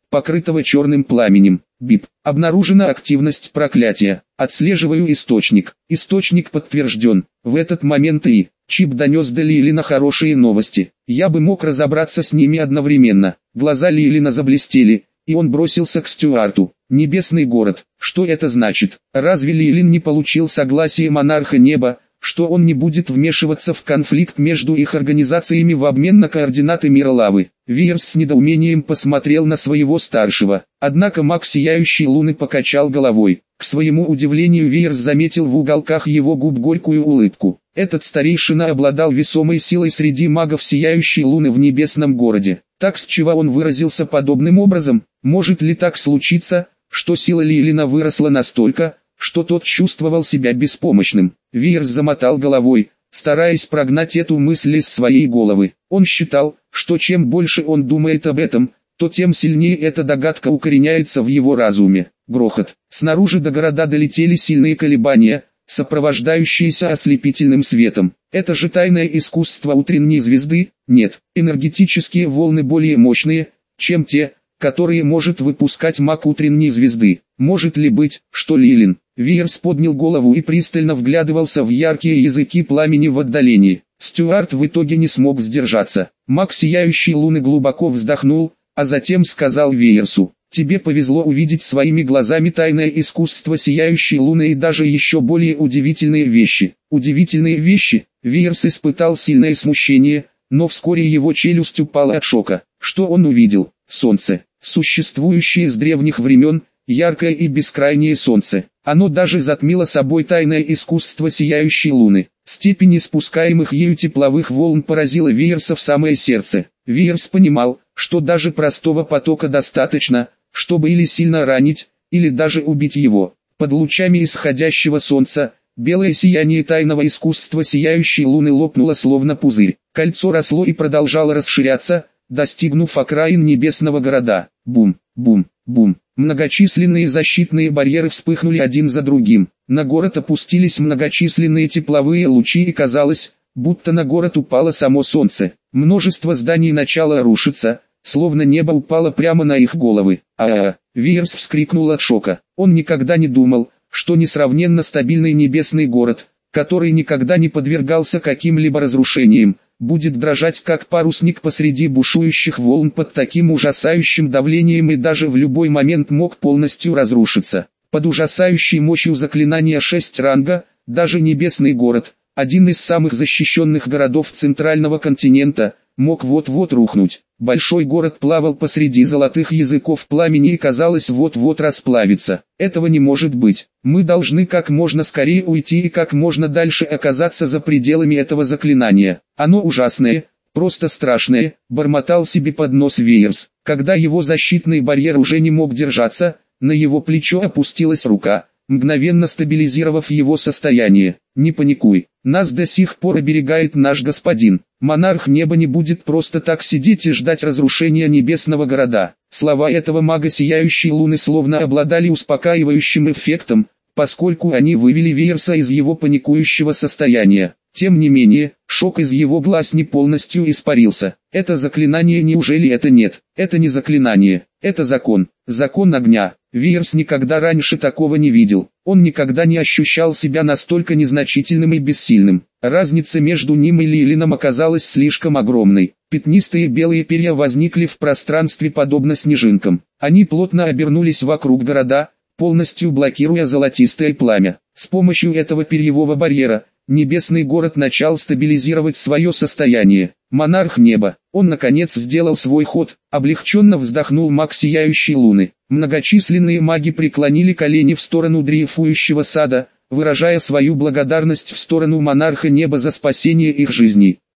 покрытого черным пламенем. БИП. Обнаружена активность проклятия. Отслеживаю источник. Источник подтвержден. В этот момент Чип донес до Лилина хорошие новости. Я бы мог разобраться с ними одновременно. Глаза Лилина заблестели, и он бросился к Стюарту. Небесный город. Что это значит? Разве Лилин не получил согласие монарха неба, что он не будет вмешиваться в конфликт между их организациями в обмен на координаты мира лавы? Виерс с недоумением посмотрел на своего старшего. Однако маг Сияющей Луны покачал головой. К своему удивлению Виерс заметил в уголках его губ горькую улыбку. Этот старейшина обладал весомой силой среди магов Сияющей Луны в небесном городе. Так с чего он выразился подобным образом? Может ли так случиться, что сила Лилина выросла настолько, что тот чувствовал себя беспомощным? Виерс замотал головой, стараясь прогнать эту мысль из своей головы. Он считал, что чем больше он думает об этом, то тем сильнее эта догадка укореняется в его разуме. Грохот. Снаружи до города долетели сильные колебания, сопровождающиеся ослепительным светом. Это же тайное искусство утренней звезды? Нет, энергетические волны более мощные, чем те, которые может выпускать маг утренней звезды. Может ли быть, что Лилин? Виерс поднял голову и пристально вглядывался в яркие языки пламени в отдалении. Стюарт в итоге не смог сдержаться. Маг Сияющей Луны глубоко вздохнул, а затем сказал Виерсу: «Тебе повезло увидеть своими глазами тайное искусство Сияющей Луны и даже еще более удивительные вещи». Удивительные вещи? Виерс испытал сильное смущение, но вскоре его челюсть упала от шока. Что он увидел? Солнце, существующее с древних времен, яркое и бескрайнее солнце. Оно даже затмило собой тайное искусство Сияющей Луны. Степень испускаемых ею тепловых волн поразила Виерса в самое сердце. Виерс понимал, что даже простого потока достаточно, чтобы или сильно ранить, или даже убить его. Под лучами исходящего солнца, белое сияние тайного искусства Сияющей Луны лопнуло словно пузырь. Кольцо росло и продолжало расширяться, достигнув окраин небесного города. Бум, бум, бум. Многочисленные защитные барьеры вспыхнули один за другим. На город опустились многочисленные тепловые лучи и казалось, будто на город упало само солнце. Множество зданий начало рушиться, словно небо упало прямо на их головы. Виерс вскрикнул от шока. Он никогда не думал, что несравненно стабильный небесный город, который никогда не подвергался каким-либо разрушениям, будет дрожать как парусник посреди бушующих волн под таким ужасающим давлением и даже в любой момент мог полностью разрушиться. Под ужасающей мощью заклинания 6 ранга, даже небесный город, один из самых защищенных городов центрального континента, мог вот-вот рухнуть. Большой город плавал посреди золотых языков пламени и казалось вот-вот расплавится. Этого не может быть. Мы должны как можно скорее уйти и как можно дальше оказаться за пределами этого заклинания. Оно ужасное, просто страшное, бормотал себе под нос Виерс. Когда его защитный барьер уже не мог держаться, на его плечо опустилась рука, мгновенно стабилизировав его состояние. «Не паникуй, нас до сих пор оберегает наш господин. Монарх неба не будет просто так сидеть и ждать разрушения небесного города». Слова этого мага Сияющей Луны словно обладали успокаивающим эффектом, поскольку они вывели Виерса из его паникующего состояния. Тем не менее, шок из его глаз не полностью испарился. Это заклинание, неужели это нет? Это не заклинание, это закон. Закон огня. Виерс никогда раньше такого не видел. Он никогда не ощущал себя настолько незначительным и бессильным. Разница между ним и Лилином оказалась слишком огромной. Пятнистые белые перья возникли в пространстве подобно снежинкам. Они плотно обернулись вокруг города, полностью блокируя золотистое пламя. С помощью этого перьевого барьера, небесный город начал стабилизировать свое состояние. Монарх неба. Он наконец сделал свой ход. Облегченно вздохнул маг Сияющей Луны. Многочисленные маги преклонили колени в сторону дрейфующего сада, выражая свою благодарность в сторону монарха неба за спасение их жизней.